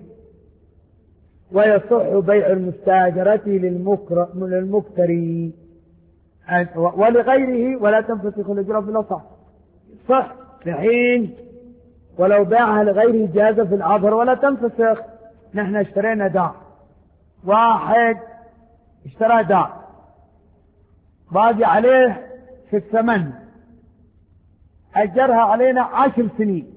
ويصح بيع المستاجرة للمكتري ولغيره، ولا تنفسخ الإجرة في الأصح. صح الحين ولو باعها لغيره جاز في الأظهر ولا تنفسخ. نحن اشترينا دار، واحد اشترى دار باقي عليه في الثمن، أجرها علينا عشر سنين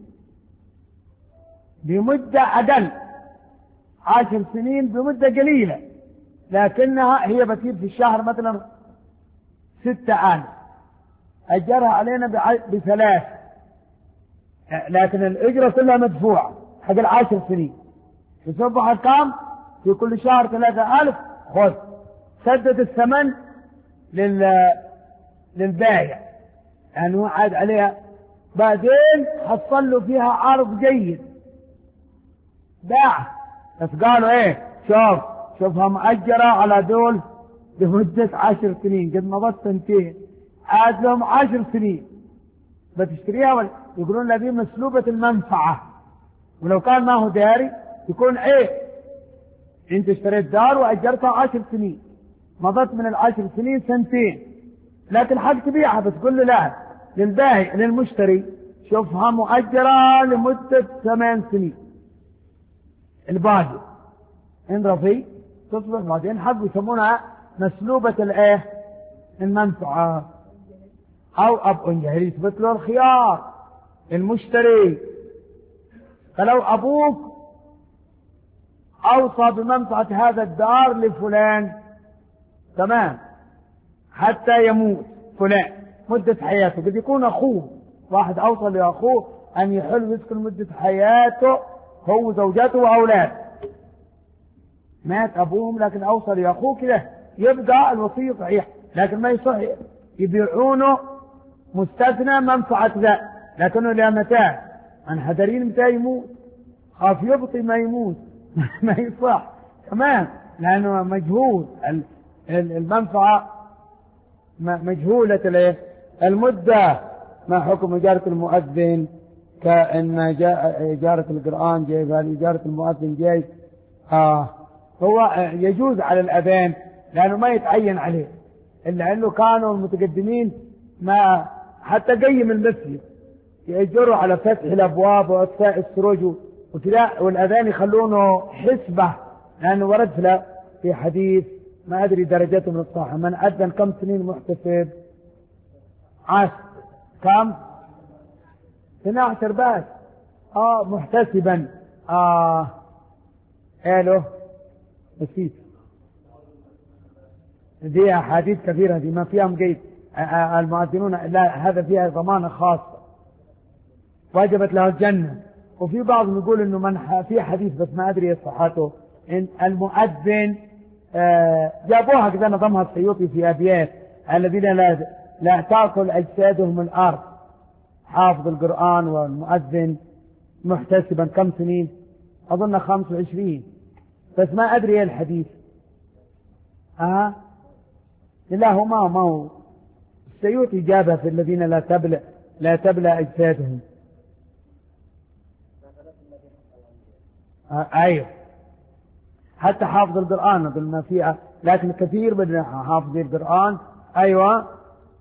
بمدة أقل، عشر سنين بمدة قليلة، لكنها هي بتصير في الشهر مثلا ستة آلاف، أجرها علينا بثلاث، لكن الأجرة كلها مدفوعة حق العشر سنين. تصبح كام؟ في كل شهر ثلاثة آلاف. خذ سدد الثمن لل للبائع، يعني هو عاد عليها. بعدين حصل له فيها عرض جيد، باع، بس قالوا ايه شوف شوفها مؤجرة على دول لمدة عشر سنين، قد مضت سنتين، عاد لهم عشر سنين بتشتريها ولا؟ يقولون هذه مسلوبة المنفعة، ولو كان ما هو داري يكون عيب. انت اشتريت دار واجرتها عشر سنين، مضت من العشر سنين سنتين، لكن حق تبيعها، بس تقول له لا للبائع للمشتري شوفها مؤجرة لمدة ثمان سنين، الباقي إن رضي تصبح بعدين حق، يسمونها مسلوبة الايه المنفعة. أو أب جاهل يثبت له الخيار المشتري. فلو أبوك أوصى بمنفعة هذا الدار لفلان، تمام، حتى يموت فلان مدة حياته، قد يكون أخوه، واحد أوصى لأخوه أن يحل يسكن مدة حياته هو وزوجته وأولاده، مات أبوهم لكن أوصى لأخوه كده، يبقى الوصية صحيح، لكن ما يصح يبيعونه مستثنى منفعة ذا، لكنه لا متاع عن حذرين متى يموت، خاف يبطي ما يموت ما يصح. تمام، لأنه مجهول المنفعة مجهولة المدة. ما حكم إجارة المؤذن؟ كأن جاء إجارة القرآن جاي، إجارة المؤذن جاي. آه هو يجوز على الأذان لأنه ما يتعين عليه، إلا أنه كانوا المتقدمين ما حتى قيم المسجد يأجروا على فتح الأبواب وإطفاء السروج وكذا، والأذان يخلونه حسبة، لأنه ورد في حديث ما أدري درجته من الصحة، من أذن كم سنين محتسب؟ عشر. كم؟ اثنا عشر بس. آه محتسبا. آه قالوا نسيت، دي أحاديث كثيرة دي ما فيها مقيد. المؤذنون لا، هذا فيها ضمانة خاصة وجبت له الجنة. وفي بعض يقول إنه من في حديث بس ما أدري صحته، إن المؤذن جابوها كذا نظمها السيوطي في أبيات، الذين لا لا تأكل أجسادهم الأرض، حافظ القرآن والمؤذن محتسبا كم سنين؟ أظن خمس وعشرين، بس ما أدري الحديث. أه لا هو ما ما هو السيوطي جابها في الذين لا تبلى لا تبلى أجسادهم. آه أيوه، حتى حافظ القرآن أظن ما فيها، لكن كثير من حافظ القرآن أيوه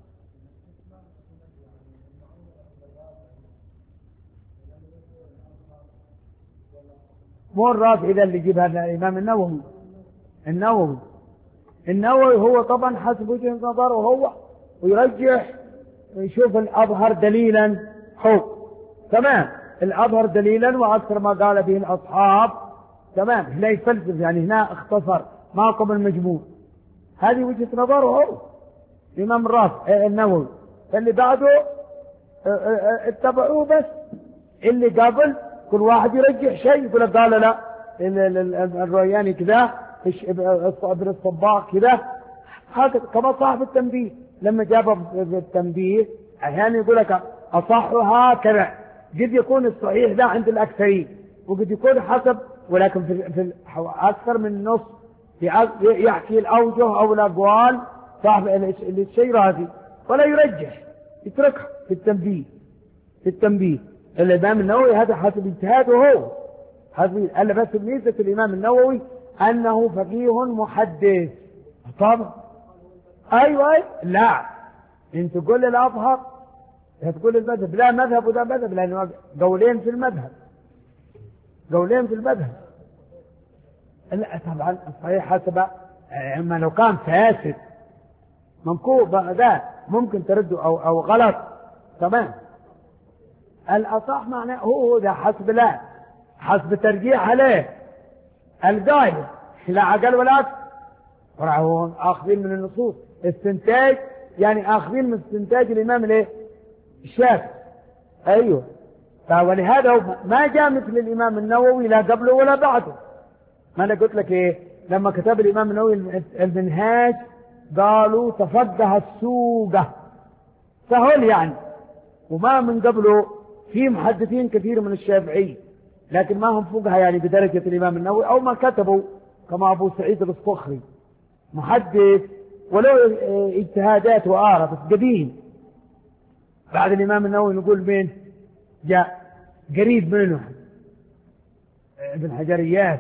مو الرافع إذا اللي يجيبها الإمام النووي. النووي النووي هو طبعا حسب وجه نظره هو، ويرجح ويشوف الأظهر دليلا هو. تمام، الأظهر دليلا وأكثر ما قال به الأصحاب. تمام، لا يفلسف، يعني هنا اختصر ما قبل مجموع. هذه وجهة نظره هو الإمام الرافع النووي. اللي بعده اتبعوه بس. اللي قبل كل واحد يرجح شيء، يقول لك قال لا الروياني كذا، ابن الصباغ كذا، هكذا. كما صاحب التنبيه لما جاب التنبيه أحيانا يقول لك أصحها كذا، قد يكون الصحيح ده عند الأكثرين، وقد يكون حسب، ولكن في, في أكثر من نص يحكي الأوجه أو الأقوال صاحب الشيرازي، ولا يرجح، يتركها في التنبيه. في التنبيه الإمام النووي هذا حسب اجتهاده هو، حسب قال بس ميزة الإمام النووي أنه فقيه محدث. طبعا أيوة أيوة. لا أنت تقول الأظهر تقول المذهب، لا مذهب وده مذهب، لأنه قولين في المذهب، قولين في المذهب. لا طبعا صحيح حسب، اما لو كان فاسد منكوب ده ممكن ترده او او غلط. تمام. الاصح معناه هو ده حسب، لا حسب ترجيح عليه القائل لا عقل ولا اكثر، وراهم اخذين من النصوص استنتاج، يعني اخذين من استنتاج الامام الايه الشافعي. ايوه. ولهذا ما جاء مثل الامام النووي لا قبله ولا بعده. ما انا قلت لك ايه لما كتب الامام النووي المنهاج قالوا تفقه السوقه، سهل يعني. وما من قبله في محدثين كثير من الشافعي لكن ما هم فقهاء يعني بدرجه الامام النووي، او ما كتبوا كما ابو سعيد الصخري محدث ولو اجتهادات وآراء بس قديم. بعد الامام النووي نقول مين جاء قريب منه؟ ابن حجريات،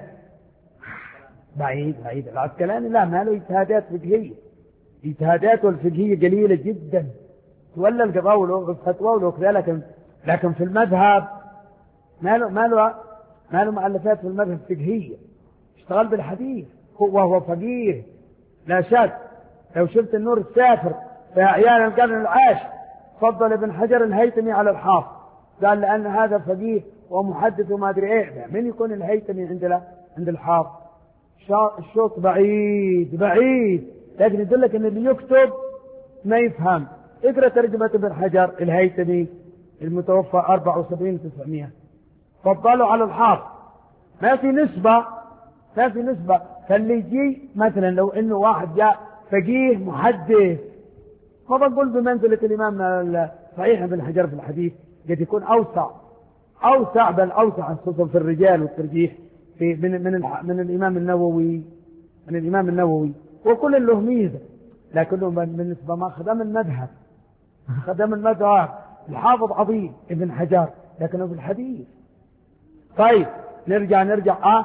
بعيد بعيد. العسقلاني لا ما له اجتهادات فقهيه، اجتهاداته الفقهيه قليله جدا، تولى القضاء والفتوى له كذا، لكن لكن في المذهب ما له ما له ما له مؤلفات في المذهب فقهيه. اشتغل بالحديث وهو فقيه لا شك. لو شفت النور السافر في احيان القرن العاشر فضل ابن حجر الهيثمي على الحافظ، قال لان هذا فقيه ومحدث وما ادري ايه. من يكون الهيثمي عند عند الحافظ؟ الشوط بعيد بعيد، لكن يدلك ان اللي يكتب ما يفهم. اقرا ترجمه ابن حجر الهيثمي المتوفى أربعة وسبعين تسعمائة، فضلوا على الحافظ. ما في نسبه ما في نسبه. فاللي يجي مثلا لو انه واحد جاء فقيه محدث، ما بنقول بمنزله الامام صحيح ابن حجر في الحديث، قد يكون اوسع اوسع بل اوسع خصوصا في الرجال والترجيح في من من من الامام النووي من الامام النووي وكل له ميزه، لكنه بالنسبه ما خدم المذهب خدم المذهب. الحافظ عظيم ابن حجر لكنه في الحديث. طيب نرجع نرجع اه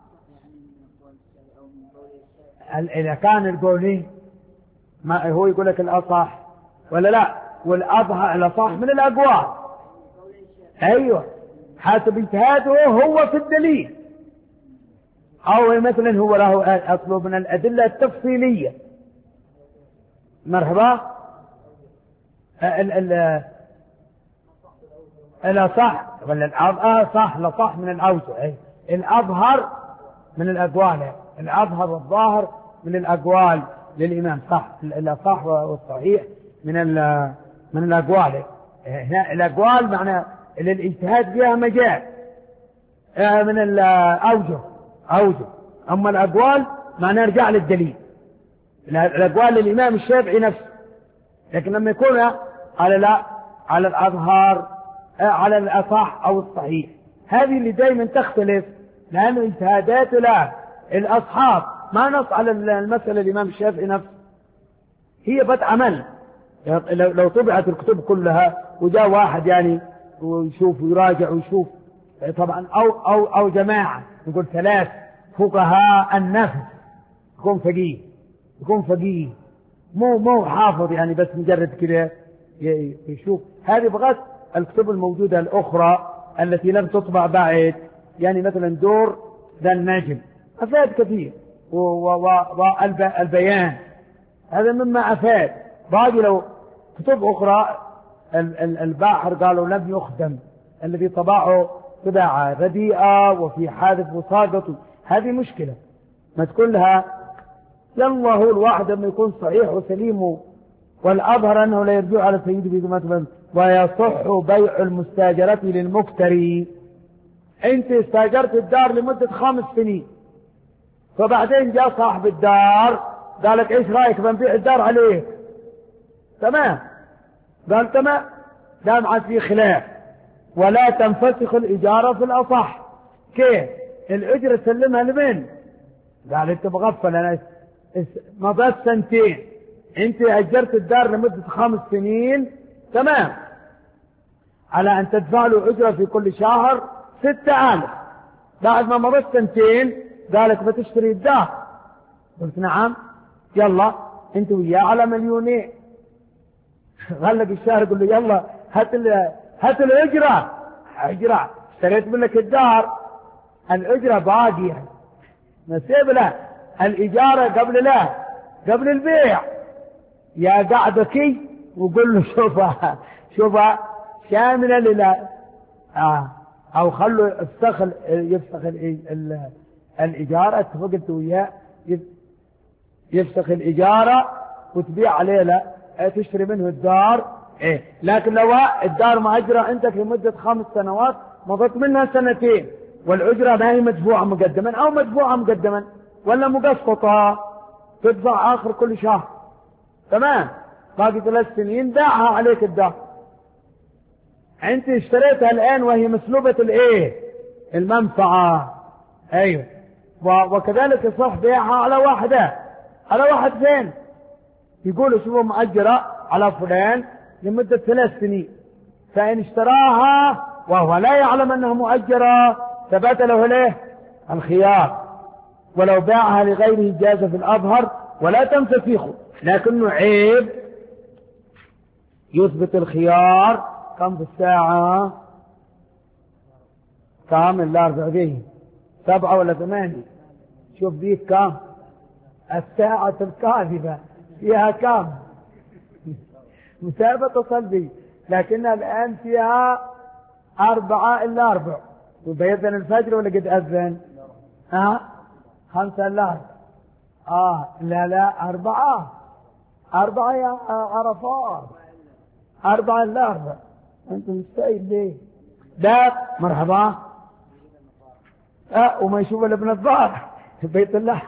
اذا كان القولين ما هو يقول لك الاصح ولا لا، والاظهر الاصح من الاقوال. ايوه حسب اجتهاده هو في الدليل، أو مثلا هو له أصله من الأدلة التفصيلية. مرحبا. ال ال الأصح ولا الأصح لصح من الأوسع، الأظهر من الأقوال، الأظهر والظاهر من الأقوال للإمام صح. الأصح والصحيح من من الأقوال. هنا الأقوال معنى الاجتهاد فيها مجال من الأوجه أوجه، أما الأقوال ما نرجع للدليل. الأقوال للإمام الشافعي نفسه، لكن لما يكون على لا على الأظهار على الأصح أو الصحيح، هذه اللي دائما تختلف، لأنه اجتهادات لا الأصحاب ما نص على المسألة الإمام الشافعي نفسه، هي بد عمل. لو طبعت الكتب كلها وجاء واحد يعني ويشوف ويراجع ويشوف طبعا، أو أو أو جماعة نقول ثلاث فقهاء النفس، يكون فقيه يكون فقيه مو مو حافظ يعني بس مجرد كده يشوف. هذه بغت الكتب الموجودة الأخرى التي لم تطبع بعد، يعني مثلا دور ذا النجم أفاد كثير، والبيان هذا مما أفاد. باقي لو كتب أخرى الباحر قالوا لم يخدم، الذي طبعه طباعة رديئة وفي حادث وساقط، هذه مشكلة. ما تكون لها يلا هو الواحد لما يكون صحيح وسليم، والأظهر أنه لا يرجع على سيده مثلا ويصح بيع المستاجرة للمكتري. انت استاجرت الدار لمدة خمس سنين، فبعدين جاء صاحب الدار قال لك ايش رايك بنبيع الدار عليه؟ تمام، قال تمام، دام عاد في خلاف. ولا تنفسخ الإجارة في الأصح. كيف؟ الأجرة سلمها لمن؟ قال انت مغفل، انا مضت سنتين، انت اجرت الدار لمدة خمس سنين، تمام، على ان تدفع له اجرة في كل شهر ستة آلاف. بعد ما مضت سنتين قالك بتشتري الدار، قلت نعم، يلا انت وياه على مليونين. قال لك الشهر يقول له يلا هات هات الاجرة. اجرة اشتريت منك الدار، الاجرة باقية، نسيب له الإجارة قبل لا قبل البيع. يا قعدك وقل له شوفها شوفها شاملة للا آه. أو خلوا يفسخ يفسخ الإجارة، اتفقت وياه يفسخ الإجارة وتبيع عليه، لا تشتري منه الدار. إيه، لكن لو الدار مأجرة عندك لمدة خمس سنوات، مضت منها سنتين والأجرة ما هي مدفوعة مقدما أو مدفوعة مقدما ولا مقسطة، تدفع آخر كل شهر، تمام، باقي ثلاث سنين باعها عليك الدار. أنت اشتريتها الآن وهي مسلوبة الإيه؟ المنفعة. أيوه، وكذلك يصح بيعها على واحدة، على واحد فين؟ يقولوا شوفوا مأجرة على فلان لمدة ثلاث سنين، فإن اشتراها وهو لا يعلم أنها مؤجرة ثبت له ليه الخيار، ولو باعها لغيره جاز في الأظهر ولا تنفسخه، لكنه عيب يثبت الخيار. كم في الساعة؟ كم الأربع دي؟ سبعة ولا ثمانية؟ شوف ديك كم الساعة الكاذبة فيها كم مسابقة صلبي، لكنها الآن فيها أربعة إلا أربع. وبيذن الفجر ولا قد أذن؟ ها؟ خمسة إلا أربع. آه لا لا أربعة أربعة يا عرفات، أربعة إلا أربع. أنت مستعد ليه؟ ده مرحبا. أه وما يشوف الابن الظاهر في بيت الله.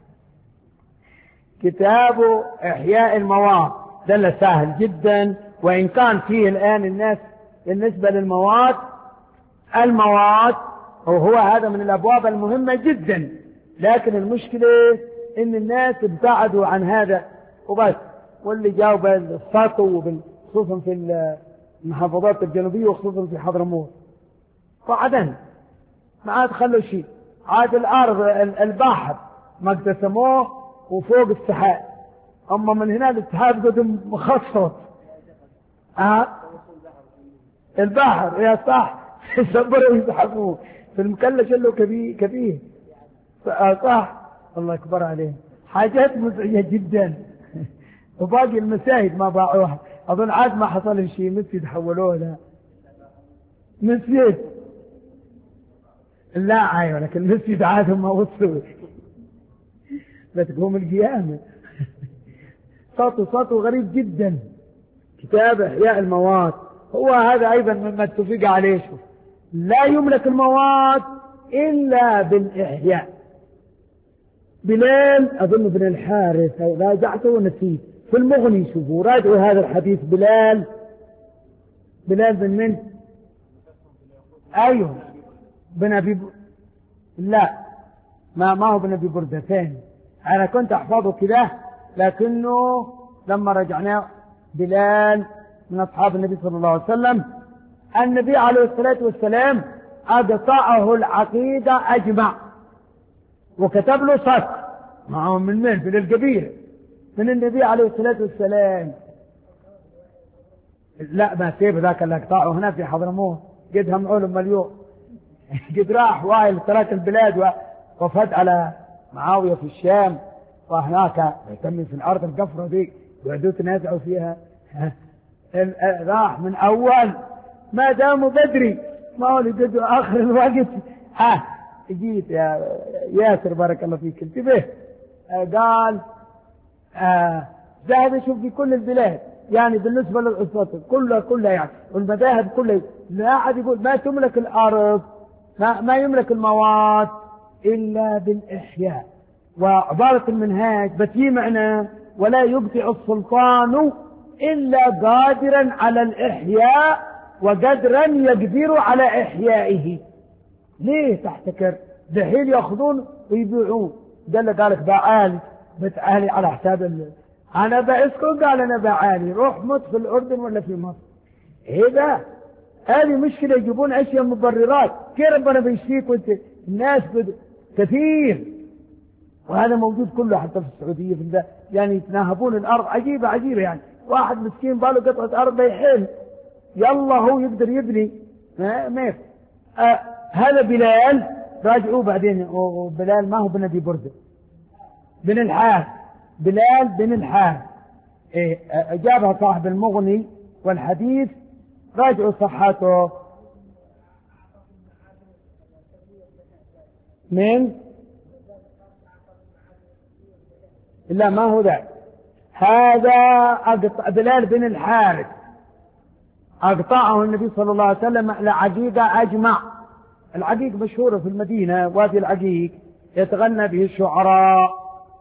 كتاب إحياء المواد ده سهل جدا، وإن كان فيه الآن الناس بالنسبة للمواد المواد وهو هذا من الأبواب المهمة جدا، لكن المشكلة إن الناس ابتعدوا عن هذا وبس، واللي جاوا بالسطو خصوصا في المحافظات الجنوبية وخصوصا في حضرموت، وعدن ما عاد خلوا شيء، عاد الأرض البحر ما اقتسموه وفوق السحاب، أما من هنا السحاب قد مخصص. أه البحر يا صح يصبروا ويسحبوه في المكلش له كبير كبير صح، الله أكبر عليه، حاجات مزعجة جدا. وباقي المساجد ما باعوها، أظن عاد ما حصل شيء، مسجد حولوه له مسجد، لا أيوة، لكن المسجد عاد ما وصلوا بتقوم القيامة. صوته صوته غريب جدا. كتاب إحياء المواد هو هذا أيضا مما اتفق عليه، شوف لا يملك المواد إلا بالإحياء. بلال أظن بن الحارث راجعته ونسيت في المغني، شوفوا راجعوا هذا الحديث. بلال بلال بن من؟ أيوه بن أبي ب... لا ما ما هو بن أبي بردة ثاني، أنا كنت أحفظه كذا، لكنه لما رجعناه بلال من أصحاب النبي صلى الله عليه وسلم، النبي عليه الصلاة والسلام أقطعه العقيدة أجمع وكتب له سطر معهم من من من القبيلة من النبي عليه الصلاة والسلام. لا ما سيب ذاك اللي أقطعه هنا في حضرموت، قد هم علم مليون. قد راح وائل ترك البلاد وفد على معاوية في الشام، وهناك يهتم في الأرض القفرة دي وعدوا تنازعوا فيها. راح من أول ما داموا بدري ما هو لقدوا آخر الوقت. ها جيت يا ياسر بارك الله فيك انتبه. قال ذهب يشوف في كل البلاد يعني بالنسبة للأساطير كلها كلها يعني والمذاهب كلها لا أحد يقول ما تملك الأرض ما, ما يملك المواد إلا بالإحياء. وعبارة المنهاج بتي معنى ولا يبدع السلطان إلا قادرا على الإحياء وقدرا يقدر على إحيائه. ليه تحتكر دحين يأخذون ويبيعون ده اللي قالك بعالي بتعالي على حساب ال... أنا بأسكن قال أنا بعالي روح مت في الأردن ولا في مصر. إيه ده هذه مشكلة يجيبون أشياء مبررات كيف ربنا بيشفيك وانت الناس بد... كثير وهذا موجود كله حتى في السعودية في ده يعني يتناهبون الأرض عجيبة عجيبة يعني واحد مسكين باله قطعة أرض يحل يلا هو يقدر يبني ما ما آه هذا بلال راجعوه بعدين وبلال ما هو بن أبي بردة بن الحارث بلال بن الحارث إيه أجابها صاحب المغني والحديث راجعوا صحته من لا ما هو ذا هذا بلال بن الحارث أقطعه النبي صلى الله عليه وسلم على عقيقة أجمع. العقيق مشهورة في المدينة وادي العقيق يتغنى به الشعراء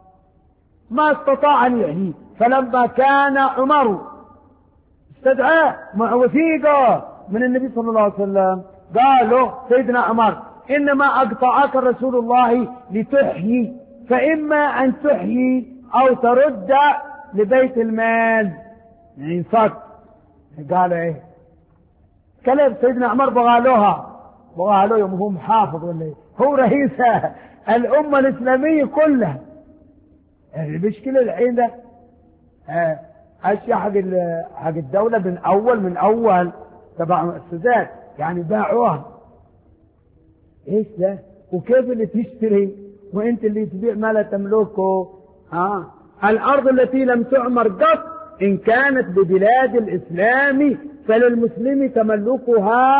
ما استطاع أن يحييه فلما كان عمر استدعاه مع وثيقة من النبي صلى الله عليه وسلم قال له سيدنا عمر إنما أقطعك رسول الله لتحيي فإما أن تحيي أو ترد لبيت المال يعني صدق. قال إيه كلام سيدنا عمر بغالوها بغالو يوم هو محافظ ولا إيه هو رئيس الأمة الإسلامية كلها. المشكلة الحين ده أشياء حق حق الدولة من أول من أول تبع مؤسسات يعني باعوها. إيش ده وكيف اللي تشتري وأنت اللي تبيع ما لا تملكه. ها الأرض التي لم تعمر قط إن كانت ببلاد الإسلام فللمسلم تملكها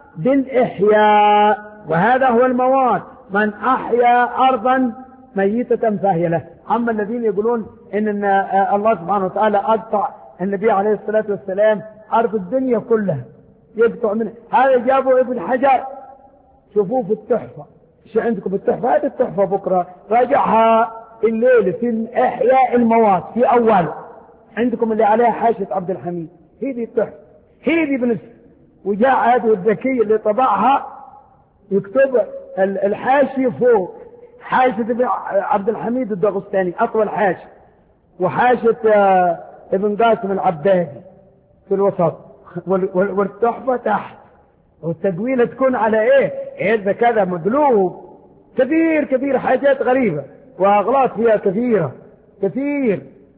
بالإحياء وهذا هو المواد من أحيا أرضا ميتة فهي له. أما الذين يقولون إن الله سبحانه وتعالى أقطع النبي عليه الصلاة والسلام أرض الدنيا كلها يقطع منها هذا جابوا ابن حجر شوفوه في التحفة. شو عندكم بالتحفة هذه التحفة بكرة راجعها الليل في إحياء المواد في أول عندكم اللي عليها حاشة عبد الحميد هذه التحفة هذه بنفسه وجاء هذه الذكي اللي طبعها يكتب الحاشية فوق حاشة عبد الحميد الدغستاني أطول حاشة وحاشة ابن قاسم العبادي في الوسط والتحفة تحت والتقويلة تكون على ايه هذا كذا مقلوب كثير كثير حاجات غريبة وأغلاط فيها كثيرة كثير.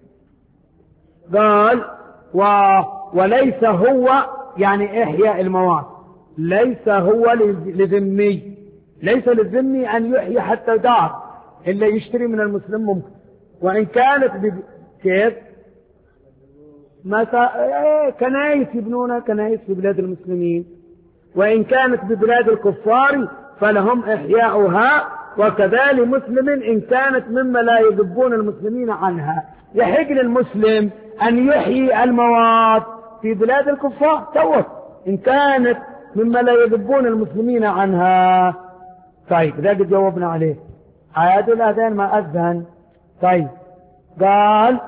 قال و وليس هو يعني إحياء المواد ليس هو لذمي ليس للذمي أن يحيي حتى دار إلا يشتري من المسلم ممكن وإن كانت ب... كيف مسا... كنايس يبنونها كنايس في بلاد المسلمين وإن كانت ببلاد الكفار فلهم إحياؤها وكذلك مسلم إن كانت مما لا يذبون المسلمين عنها. يحق للمسلم أن يحيي المواد في بلاد الكفار توت إن كانت مما لا يذبون المسلمين عنها. طيب ذا قد جاوبنا عليه آيات الأذان ما أذهن. طيب قال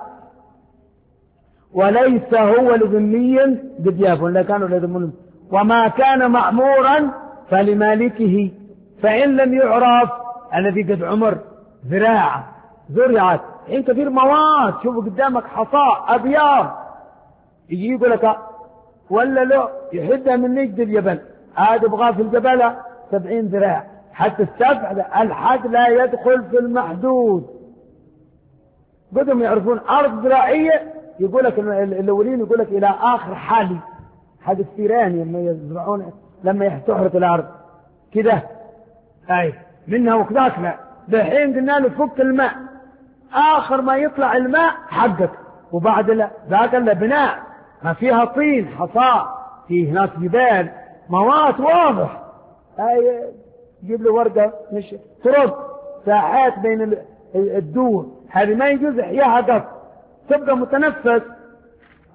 وليس هو لذمي بدياف ولا كانوا لذمون وما كان معمورا فلمالكه فإن لم يعرف الذي قد عمر زراعة زرعت حين كثير مواد شوفوا قدامك حصاء أبيار يجي يقول لك ولا لا يحدها من نجد الجبل هذا يبغى في الجبل سبعين ذراع حتى السبع الحد لا يدخل في المحدود. بدهم يعرفون أرض زراعية يقول لك الأولين يقول لك إلى آخر حالي حد السيران لما يزرعون لما تحرث الأرض كده أي منها وكذاك لا دحين قلنا له فك الماء آخر ما يطلع الماء حقك وبعد لا ذاك الا بناء ما فيها طين حصاء فيه هناك جبال مواد واضح أي جيب له ورقة مش ترد ساحات بين الدور هذه ما يجوز إحياها قط تبقى متنفس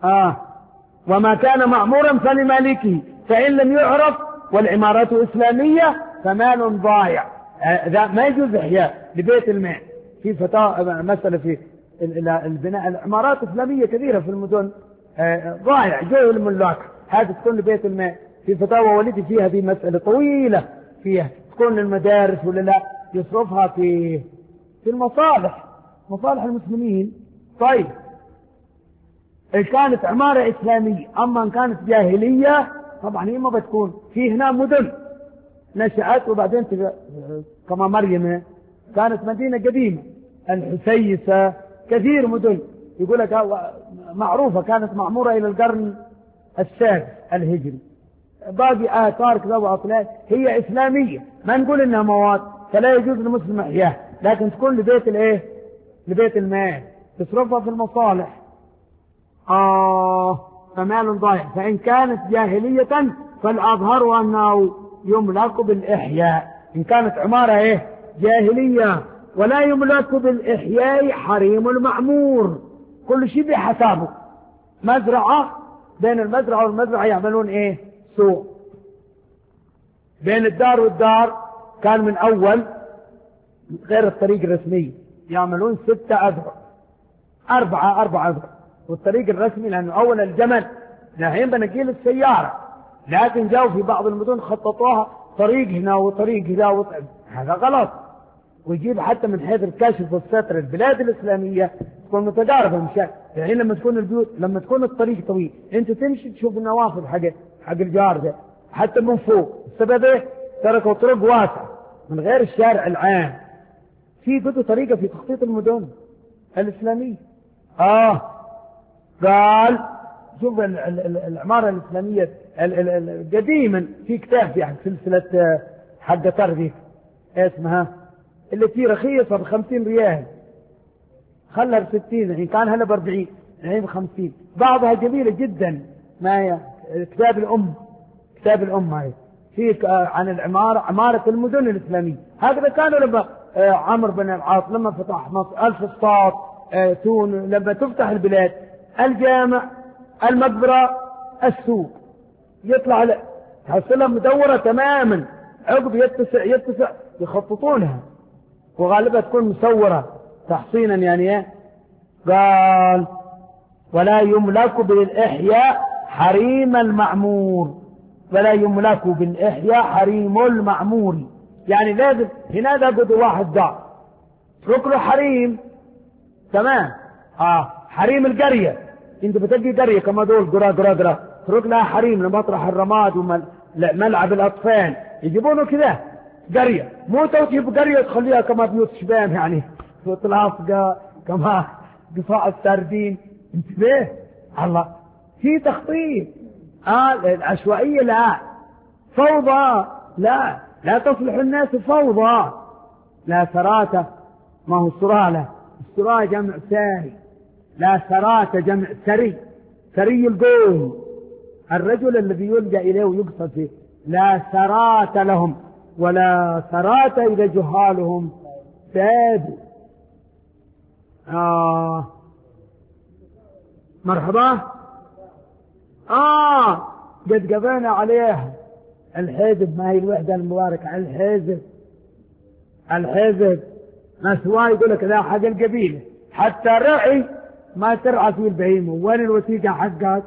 آه وما كان معمورا فلمالكه فإن لم يعرف والعمارة إسلامية فمال ضايع. آه ما يجوز إحياء لبيت المال. في فتاة مسألة في البناء العمارات إسلامية كثيرة في المدن آه ضايع جو الملاك، هذا تكون لبيت المال. في فتاوى والدي فيها دي مسألة طويلة فيها، تكون للمدارس ولا لا يصرفها في في المصالح مصالح المسلمين. طيب إن كانت عمارة إسلامية، أما إن كانت جاهلية طبعا هي ما بتكون. في هنا مدن نشأت وبعدين كما مريم كانت مدينة قديمة، الحسيسة، كثير مدن يقول لك معروفة كانت معمورة إلى القرن السادس الهجري، باقي آثار كذا وأطلال هي إسلامية، ما نقول إنها مواد، فلا يجوز للمسلم إحياها، لكن تكون لبيت الإيه؟ لبيت المال، تصرفها في المصالح. آه فمال ضايع. فإن كانت جاهلية فالأظهر أنه يملك بالإحياء. إن كانت عمارة إيه؟ جاهلية ولا يملك بالإحياء حريم المعمور، كل شيء بحسابه. مزرعة بين المزرعة والمزرعة يعملون إيه؟ سوق. بين الدار والدار كان من أول غير الطريق الرسمي يعملون ستة أذرع، أربعة أربعة أذرع، والطريق الرسمي لأنه أول الجمل الحين بنقيل السيارة، لكن جاءوا في بعض المدن خططوها طريق هنا وطريق هنا وطريق. هذا غلط، ويجيب حتى من حيث الكشف والستر. البلاد الإسلامية تكون متقاربة مشان الحين لما تكون البيوت لما تكون الطريق طويل أنت تمشي تشوف النوافذ حق حق الجار ده حتى من فوق. السبب إيه؟ تركوا طرق واسعة من غير الشارع العام. في قدوا طريقة في تخطيط المدن الإسلامية. آه قال شوف العمارة الإسلامية قديما في كتاب يعني سلسلة حق ترذيك اسمها التي رخيصة بخمسين ريال، خلها بستين، الحين كان هلا باربعين، الحين بخمسين. بعضها جميلة جدا، ما هي كتاب الأم، كتاب الأم هاي في عن العمارة، عمارة المدن الإسلامية. هكذا كانوا لما عمرو بن العاص لما فتح مصر، الفسطاط، تون، لما تفتح البلاد، الجامع، المقبرة، السوق، يطلع تحصلها مدورة تماما، عقب يتسع يتسع يخططونها، وغالبا تكون مسورة تحصينا يعني ايه. قال ولا يملك بالإحياء حريم المعمور، ولا يملك بالإحياء حريم المعمور، يعني لازم هنا ده قد واحد دار اترك له حريم تمام. اه حريم القرية، انت بتلقي قرية كما دول قرى قرى قرى اترك لها حريم لمطرح الرماد وملعب الأطفال، يجيبونه كذا قرية، مو تجيب قرية تخليها كما بيوت شبان يعني وتلاصقة كما قصاع السردين. انتبه الله، في تخطيط. آه العشوائية لا، فوضى لا، لا تصلح الناس فوضى، لا سراتة، ما هو سرالة، السرالة جمع ساري، لا سراتة جمع سري، سري القوم الرجل الذي يلجأ إليه ويقصد فيه. لا سرات لهم ولا سرات إذا جهالهم ساد. آه مرحبا. آه قد قبلنا عليها الحزب، ما هي الوحدة المباركة، الحزب الحزب ما سواء يقول لك لا حق القبيلة، حتى رعي ما ترعى فيه البهيمة، وين الوثيقة حقك؟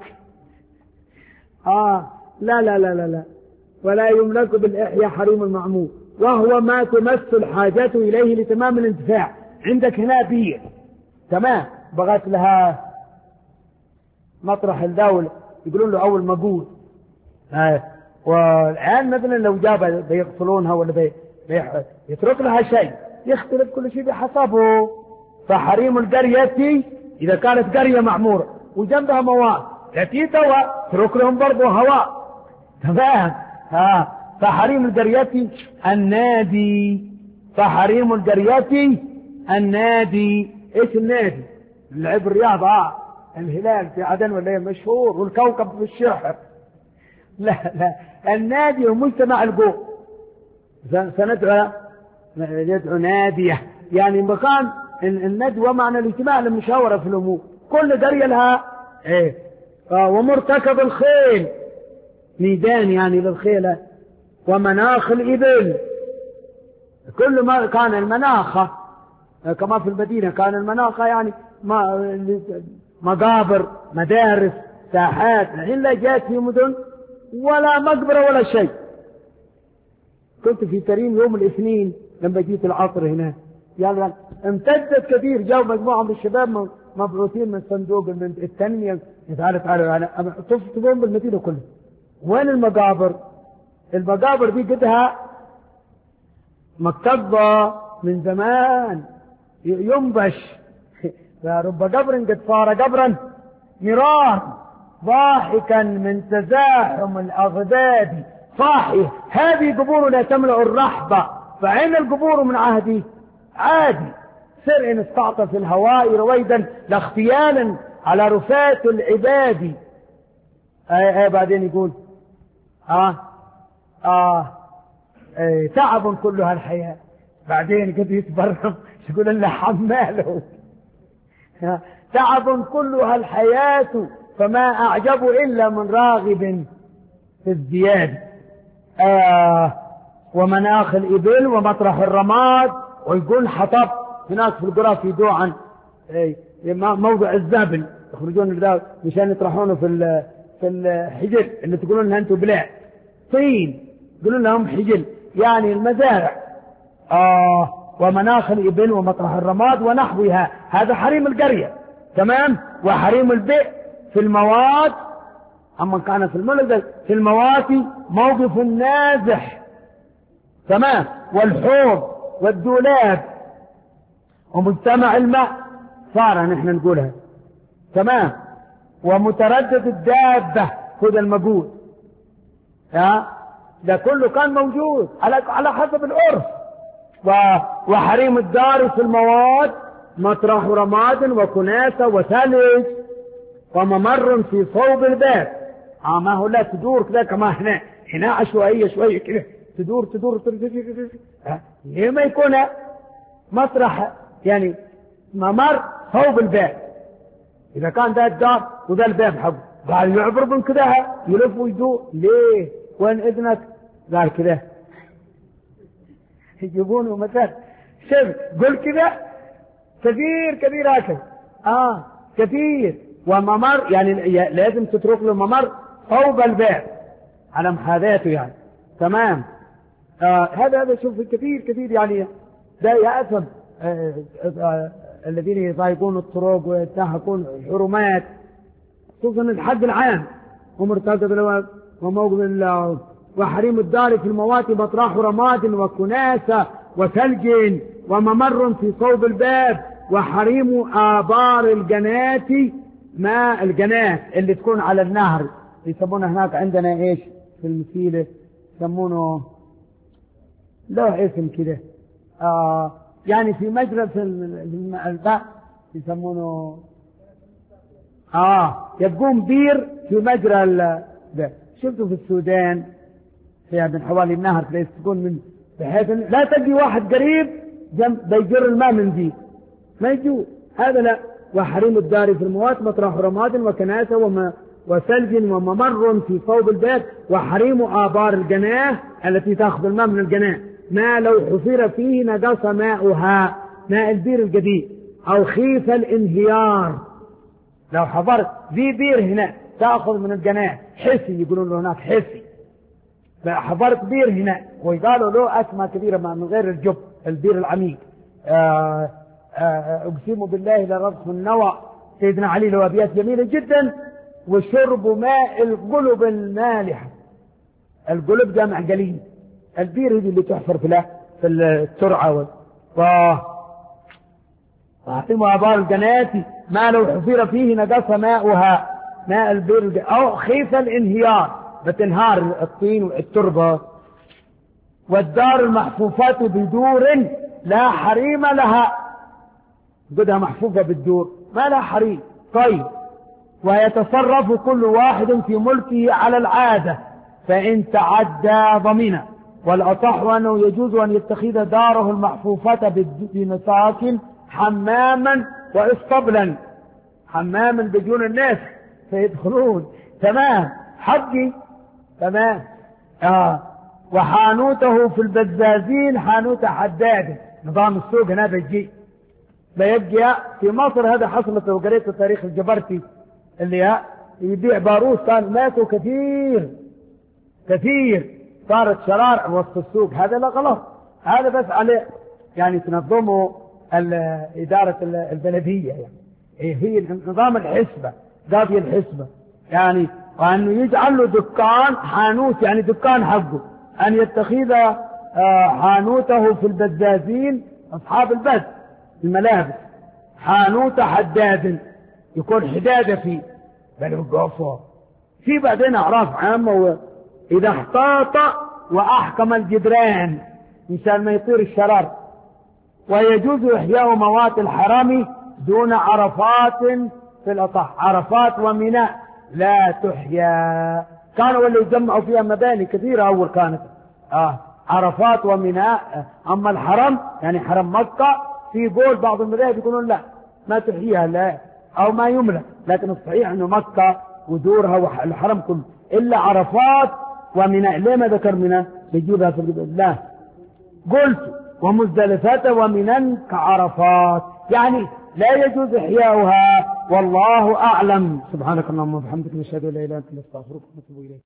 آه لا لا لا لا لا، ولا يملك بالإحياء حريم المعمور، وهو ما تمس الحاجة إليه لتمام الانتفاع. عندك هنا بير تمام بغت لها مطرح الدولة يقولون له أول مقود، آه. والآن مثلا لو جاب بيغسلونها ولا بي يترك لها شيء، يختلف كل شيء بحسبه. فحريم القرية إذا كانت قرية معمورة وجنبها مواد يأتي توا ترك لهم برضو هواء تمام. ها فحريم القرية النادي، فحريم القرية النادي. ايش النادي؟ اللعب الرياضة، آه. الهلال في عدن ولا مشهور، والكوكب في الشحر. لا لا، النادي هو مجتمع القوم. سندعو يدعو نادية، يعني مكان الندوة معنى الاجتماع للمشاورة في الأمور. كل قرية لها ايه ومرتكب الخيل، ميدان يعني للخيلة، ومناخ الإبل. كل ما كان المناخة كما في المدينة كان المناخة يعني مقابر، مدارس، ساحات. الحين لا جات في مدن ولا مقبرة ولا شيء. كنت في كريم يوم الاثنين لما جيت العصر هنا، يعني امتدت كثير، جاءوا مجموعة من الشباب مبعوثين من صندوق التنمية، تعالوا تعالوا انا تفضون بالمدينة كلها. وين المقابر؟ المقابر دي قدها مكتبة من زمان ينبش، رب قبر قد صار قبرا مراه ضاحكا من تزاحم الأغداد صاحي. هذه قبورنا تملأ الرحبة، فأين القبور من عهدي؟ عادي سر إن استعطى في الهواء رويدا لاختيالا على رفاة العباد. آه آه بعدين يقول آه آه, آه تعب كلها الحياة. بعدين قد يتبرم يقول لنا حماله تعب كلها الحياة فما أعجب إلا من راغب في الزياد. آه ومناخ الإبل ومطرح الرماد. ويقول حطب هناك في القرى في دوعا موضع الزبل يخرجون الذهب مشان يطرحونه في في الحجل اللي تقولون لها انتم بلاع طين، يقولون لهم حجل يعني المزارع. آه ومناخ الإبل ومطرح الرماد ونحوها، هذا حريم القرية تمام. وحريم البئر في المواد، أما كان في الملك في المواتي موقف النازح تمام، والحوض والدولاب ومجتمع الماء صار نحن نقولها تمام. ومتردد الدابة خذ المجود، ها ده كله كان موجود على على حسب العرف. وحريم الدار في المواد مطرح رماد وكناسة وثلج وممر في صوب الباب. آه ما هو لا تدور كذا كما هنا هنا عشوائية شوية كذا تدور تدور تدور. ليه ما يكون مطرح يعني ممر صوب الباب؟ إذا كان ده الدار وده الباب حقه قال يعبر من كذا يلف ويدور. ليه؟ وين إذنك؟ قال كذا يجيبونه مثلا شوف قل كذا كثير كثير هكذا آه كثير. وممر يعني لازم تترك له ممر صوب الباب على محاذاته يعني تمام. آه هذا هذا شوف كثير كثير يعني ده يأثم آه آه الذين يضايقون الطرق ويتهكون الحرمات خصوصا الحد العام ومرتكب الوقت وموقف الله. وحريم الدار في المواتي مطرح رماد وكناسة وثلج وممر في صوب الباب. وحريم آبار الجنات، ماء الجنات اللي تكون على النهر يسمونه هناك عندنا ايش في المسيلة يسمونه له اسم كده آه يعني في مجرى في الماء يسمونه اه يبقون بير في مجرى ده. شفتوا في السودان فيها من حوالي النهر تلاقي تكون من بحيث لا تجي واحد قريب جنب بيجر الماء من دي ما يجوا هذا لا. وحريم الدار في الموات مطرح رماد وكناسة وما وثلج وممر في صوب الباب. وحريم آبار الجناه التي تأخذ الماء من الجناه ما لو حفر فيه نقص ماؤها، ماء البير الجديد أو خيف الانهيار. لو حفرت ذي بير هنا تأخذ من الجناه حسي يقولون له هناك حسي، فحفرت بير هنا ويقالوا له أسماء كبيرة من غير الجب البير العميق. آآ آآ أقسم بالله لرضخ النوى سيدنا علي له أبيات جميلة جدا. وشرب ماء القلب المالحة، القلب جامع قليل، البير هذه اللي تحفر في في الترعة. وحريم آبار الجنات ما لو حفر فيه نقص ماؤها، ماء البير أو خيف الانهيار بتنهار الطين والتربة. والدار المحفوفات بدور لا حريم لها، قدها محفوفة بالدور ما لا حريم. طيب ويتصرف كل واحد في ملكه على العادة فإن تعدى ضمنا. والأصح أنه يجوز أن يتخذ داره المحفوفة بمساكن حماما واسطبلا، حماما بدون الناس فيدخلون. تمام حقي. تمام. آه. وحانوته في البزازين حانوت حداد. نظام السوق هنا بيجي بيبقى في مصر. هذا حصلت لو قريت تاريخ الجبرتي اللي يبيع باروس كان ماتوا كثير كثير، صارت شرارع وسط السوق. هذا لا غلط، هذا بس عليه يعني تنظموا إدارة البلدية يعني هي نظام الحسبة قاضي الحسبة يعني، وأنه يجعل له دكان حانوت يعني دكان حقه، أن يتخذ حانوته في البزازين أصحاب البز الملابس حانوت حداد يكون حدادة فيه بل وقفه في بعدين أعراف عامة. إذا احتاط وأحكم الجدران مشان ما يطير الشرار. ويجوز إحياء موات الحرم دون عرفات في الأصح. عرفات ومنى لا تحيا. كانوا اللي يجمعوا فيها مباني كثيرة أول كانت آه عرفات ومنى. أما الحرم يعني حرم مكة في قول بعض المذاهب يقولون لا ما تحييها لا أو ما يملك، لكن الصحيح أنه مكة ودورها والحرم كله إلا عرفات ومنى. ليه ما ذكر منى؟ يجيبها في الله. قلت ومزدلفة ومنى كعرفات يعني لا يجوز إحياؤها والله أعلم. سبحانك اللهم وبحمدك نشهد أن لا إله إلا أنت نستغفرك ونتوب إليك.